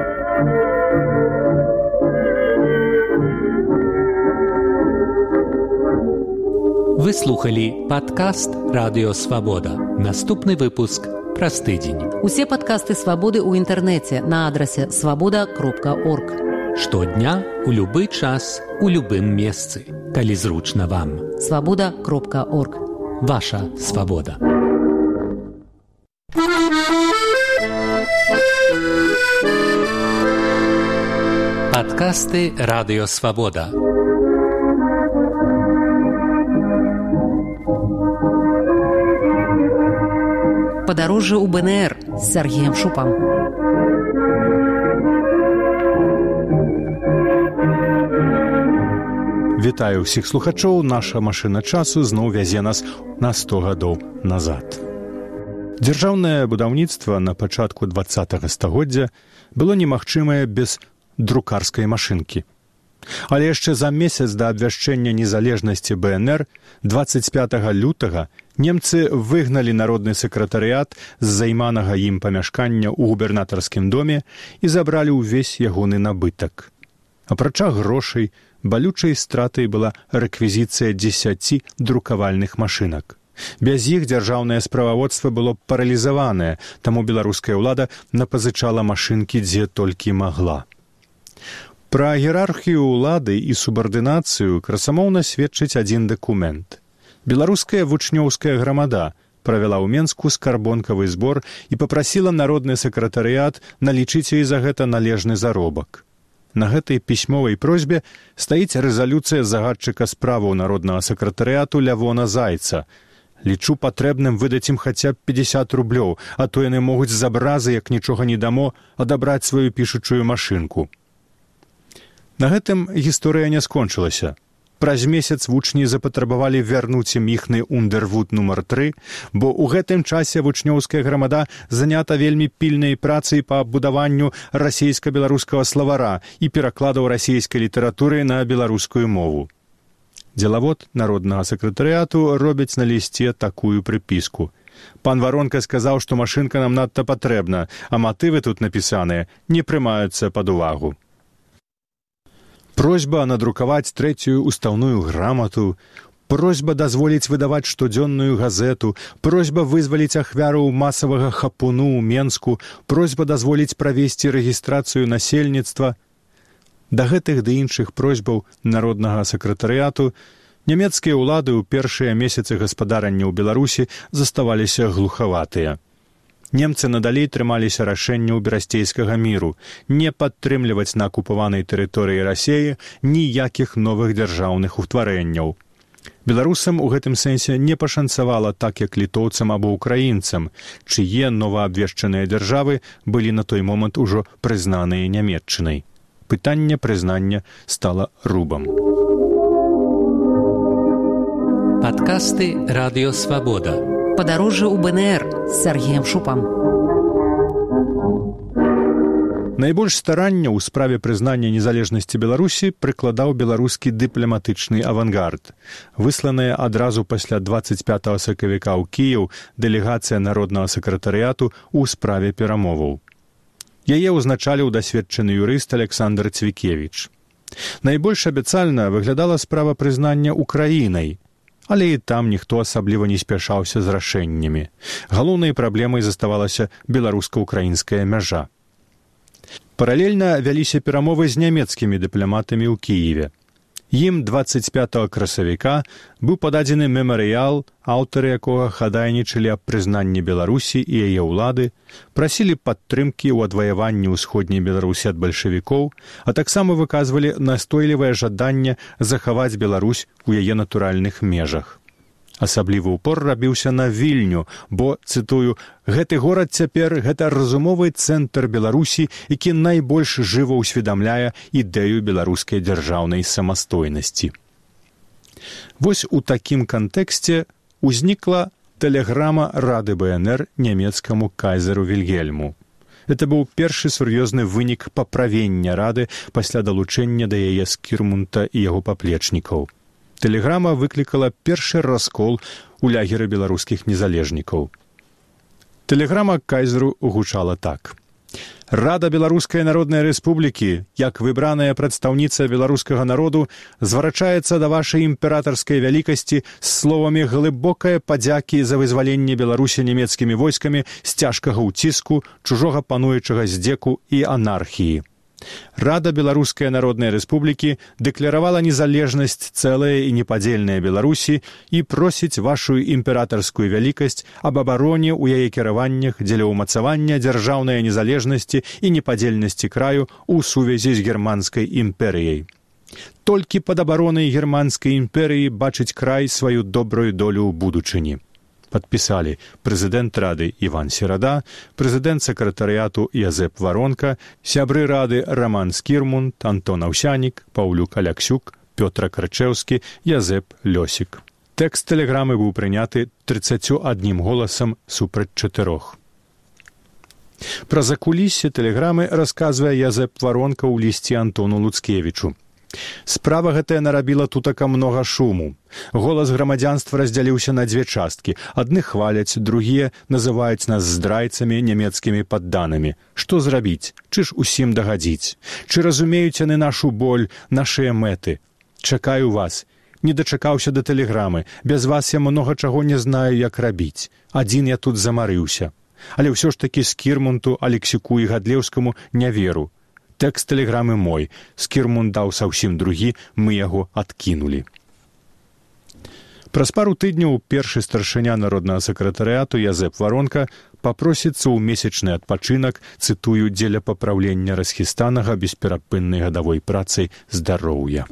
Вы слухали падкаст «Радыё Свабода». Наступны выпуск праз тыдзень. Усе падкасты «Свабоды» ў інтэрнэце на адрасе свабода.орг. Штодня, у любы час, у любым месцы, калі зручна вам. Свабода.орг. Ваша свабода. Падкасты «Радыё Свабода». Падарожжа ў БНР з Сергеем Шупам. Вітаю ўсіх слухачоў, наша машына часу зноў вязе нас на 100 гадоў назад. Дзяржаўнае будаўніцтва на пачатку 20-го стагоддзя было немагчымае без друкарскай машынкі. Але яшчэ за месяц да абвяшчэння незалежнасці БНР 25 лютага немцы выгналі народны сакратарыят з займанага ім памяшкання ў губернатарскім доме і забралі ўвесь ягоны набытак. Апрача грошай, балючай стратай была рэквізіцыя 10 друкавальных машынак. Без іх дзяржаўнае справаводства было паралізаванае, таму беларуская ўлада напазычала машынкі дзе толькі магла. Пра іерархію ўлады і субардынацыю красамоўна сведчыць адзін дакумент. Беларуская вучнёўская грамада правяла ў Менску скарбонкавы збор і папрасіла народны сакратарыят налічыць ёй за гэта належны заробак. На гэтай пісьмовай просьбе стаіць рэзалюцыя загадчыка справаў народнага сакратарыяту Лявона Зайца. Лічу патрэбным выдаць ім хаця б 50 рублёў, а то яны могуць з абразы, як нічога не дамо, адабраць сваю пішучую машынку. На гэтым гісторыя не скончылася. Праз месяц вучні запатрабавалі вярнуць ім іхны Ундервуд нумар 3, бо ў гэтым часе вучнёўская грамада занята вельмі пільнай працай па будаванню расейска-беларускага словара і перакладаў расійскай літаратуры на беларускую мову. Дзелавод народнага сакратарыяту робяць на лісце такую прыпіску. Пан Варонка сказаў, што машынка нам надта патрэбна, а матывы тут напісаныя не прымаюцца пад увагу. Просьба надрукаваць 3-ю устаўную грамату, просьба дазволіць выдаваць штодзённую газету, просьба вызваліць ахвяру масавага хапуну ў Менску, просьба дазволіць правесці рэгістрацыю насельніцтва. Да гэтых ды іншых просьбаў народнага сакратарыяту нямецкія ўлады ў першыя месяцы гаспадарання ў Беларусі заставаліся глухаватыя. Немцы надалей трымаліся рашэнняў берасцейскага міру не падтрымліваць на акупаванай тэрыторыі Расеі ніякіх новых дзяржаўных утварэнняў. Беларусам у гэтым сэнсе не пашанцавала так, як літоўцам або украінцам, чые новаабвешчаныя дзяржавы былі на той момант ужо прызнаныя Нямецчынай. Пытанне прызнання стала рубам. Падкасты Радыё Свабода. Падарожжа ў БНР з Сергеем Шупам. Найбольш старання ў справе прызнання незалежнасці Беларусі прыкладаў беларускі дыпламатычны авангард. Высланая адразу пасля 25 сакавіка ў Кіеў дэлегацыя народнага сакратарыяту ў справе перамоваў. Яе ўзначаліў дасведчаны юрыст Александр Цвікевіч. Найбольш абяцальна выглядала справа прызнання Украінай, але і там ніхто асабліва не спяшаўся з рашэннямі. Галоўнай праблемай заставалася беларуска-украінская мяжа. Паралельна вяліся перамовы з нямецкімі дыпламатамі ў Кіеве. Ім 25 красавіка быў пададзены мемарыял, аўтары якога хадайнічалі аб прызнанні Беларусі і яе ўлады, прасілі падтрымкі ў адваяванні ўсходняй Беларусі ад бальшавікоў, а таксама выказвалі настойлівае жаданне захаваць Беларусь у яе натуральных межах. Асаблівы ўпор рабіўся на Вільню, бо, цытую, «Гэты горад цяпер – гэта разумовы цэнтр Беларусі, які найбольш жыва ўсведамляе ідэю беларускай дзяржаўнай самастойнасці». Вось у такім кантэксце узнікла тэлеграма Рады БНР нямецкаму кайзеру Вільгельму. Гэта быў першы сур'ёзны вынік паправення Рады пасля далучэння да яе Скірмунта і яго паплечнікаў. Тэлеграма выклікала першы раскол у лагеры беларускіх незалежнікаў. Тэлеграма кайзеру гучала так. Рада Беларускай Народнай Рэспублікі, як выбраная прадстаўніца беларускага народу, зварачаецца да вашай імператарскай вялікасці з словамі глыбокае падзякі за вызваленне Беларусі нямецкімі войскамі з цяжкага ўціску, чужога пануючага здзеку і анархіі. Рада Беларускай Народнай Рэспублікі дэкляравала незалежнасць цэлая і непадзельная Беларусі і просіць вашу імператарскую вялікасць аб абароне ў яе кіраваннях дзеля ўмацавання дзяржаўнай незалежнасці і непадзельнасці краю ў сувязі з германскай імперыяй. Толькі пад абаронай германскай імперыі бачыць край сваю добрую долю ў будучыні. Падпісалі прэзідэнт рады Іван Серада, прэзідэнт сакратарыяту Язэп Варонка, сябры рады Раман Скірмунд, Антон Аўсянік, Паўлюк Аляксюк, Пётр Крачэўскі, Язэп Лёсік. Тэкст тэлеграмы быў прыняты 31 голасам супраць 4. Пра закуліссе тэлеграмы расказвае Язэп Варонка ў лісце Антону Луцкевічу. Справа гэтая нарабіла тутака многа шуму. Голас грамадзянства раздзяліўся на 2 часткі. Адны хваляць, другія называюць нас здрайцамі, нямецкімі падданымі. Што зрабіць? Чы ж усім дагадзіць? Чы разумеюць яны нашу боль, нашыя мэты? Чакаю вас. Не дачакаўся да тэлеграмы. Без вас я многа чаго не знаю, як рабіць. Адзін я тут замарыўся. Але ўсё ж такі Скірмунту, Алексіку і Гадлеўскаму не веру. Тэкст тэлеграмы мой. Скірмунд даў зусім другі, мы яго адкінулі. Праз пару тыдняў першы старшыня народнага сакратарыяту Язэп Варонка папросіцца ў месячны адпачынак, цытую, дзеля папраўлення расхістанага бесперапыннай гадавой працай здароўя.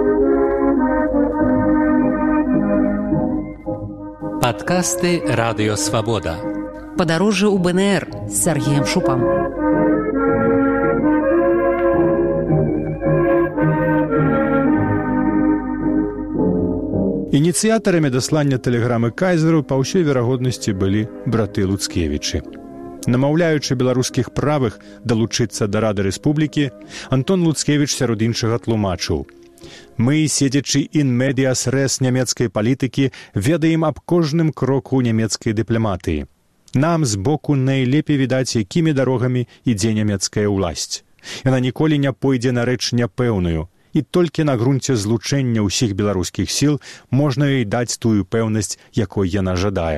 Падкасты Радыё Свабода. Падарожжа ў БНР з Сергеем Шупам. Ініцыятарамі даслання тэлеграмы кайзеру па ўсёй верагоднасці былі браты Луцкевічы. Намаўляючы беларускіх правых далучыцца да Рады Рэспублікі, Антон Луцкевіч сярод іншага тлумачыў: «Мы, седзячы in medias res нямецкай палітыкі, ведаем аб кожным кроку нямецкай дыпламатыі. Нам збоку найлепей відаць, якімі дарогамі ідзе нямецкая ўласць. Яна ніколі не пойдзе на рэч няпэўную, і толькі на грунце злучэння ўсіх беларускіх сіл можна ёй даць тую пэўнасць, якой яна жадае».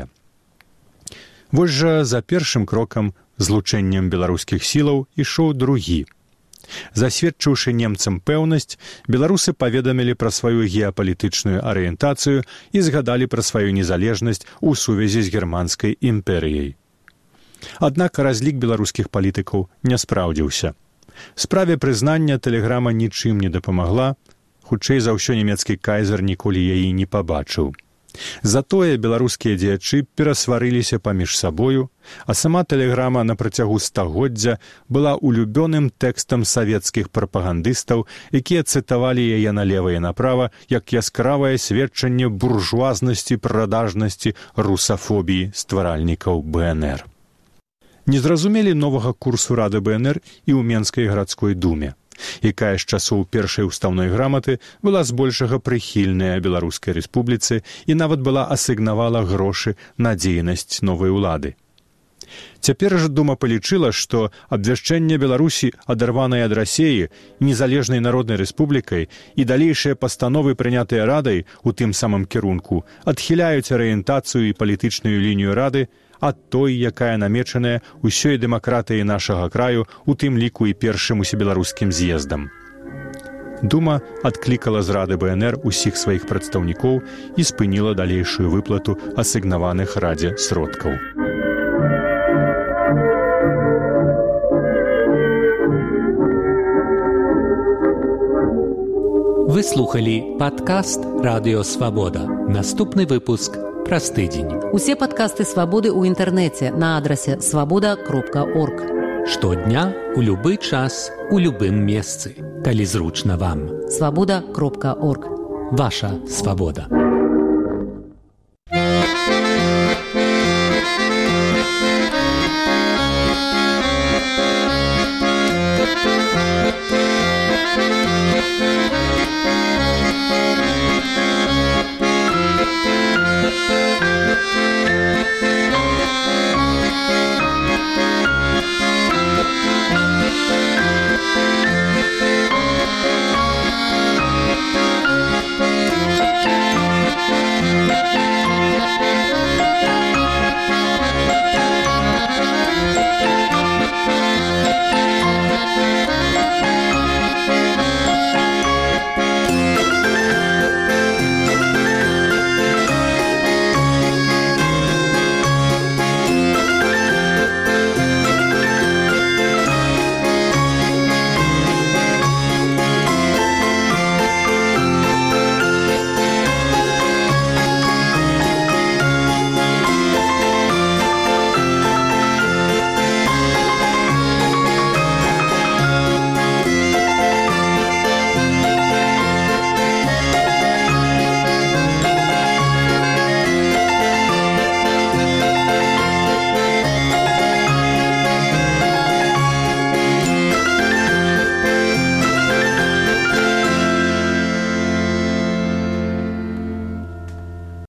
Вось жа за першым крокам, злучэннем беларускіх сілаў, ішоў другі. Засведчыўшы немцам пэўнасць, беларусы паведамілі пра сваю геапалітычную арыентацыю і згадалі пра сваю незалежнасць у сувязі з германскай імперыяй. Аднак разлік беларускіх палітыкаў не спраўдзіўся. Справе прызнання тэлеграма нічым не дапамагла, хутчэй за ўсё нямецкі кайзер ніколі яе не пабачыў. Затое беларускія дзеячы перасварыліся паміж сабою, а сама тэлеграма на працягу стагоддзя была улюбёным тэкстам савецкіх прапагандыстаў, якія цытавалі яе налева і направа як яскравае сведчанне буржуазнасці, прадажнасці, русафобіі стваральнікаў БНР. Не зразумелі новага курсу Рады БНР і ў Менскай гарадской думе, якая з часоў першай устаўной граматы была збольшага прыхільная Беларускай рэспубліцы і нават была асігнавала грошы на дзейнасць новай улады. Цяпер жа дума палічыла, што абвяшчэнне Беларусі, адарванай ад Расіі, незалежнай народнай рэспублікай і далейшыя пастановы, прынятыя Радай у тым самым кірунку, адхіляюць арыентацыю і палітычную лінію Рады ад той, якая намечаная ўсёй дэмакратыі нашага краю, у тым ліку і першым усебеларускім з'ездам. Дума адклікала з Рады БНР усіх сваіх прадстаўнікоў і спыніла далейшую выплату асігнаваных Радзе сродкаў. Вы слухалі падкаст Радыё Свабода. Наступны выпуск праз тыдзень. Усе падкасты Свабоды ў інтэрнэце на адрасе свабода.орг. Штодня, у любы час, у любым месцы, калі зручна вам. Свабода.орг. Ваша свабода.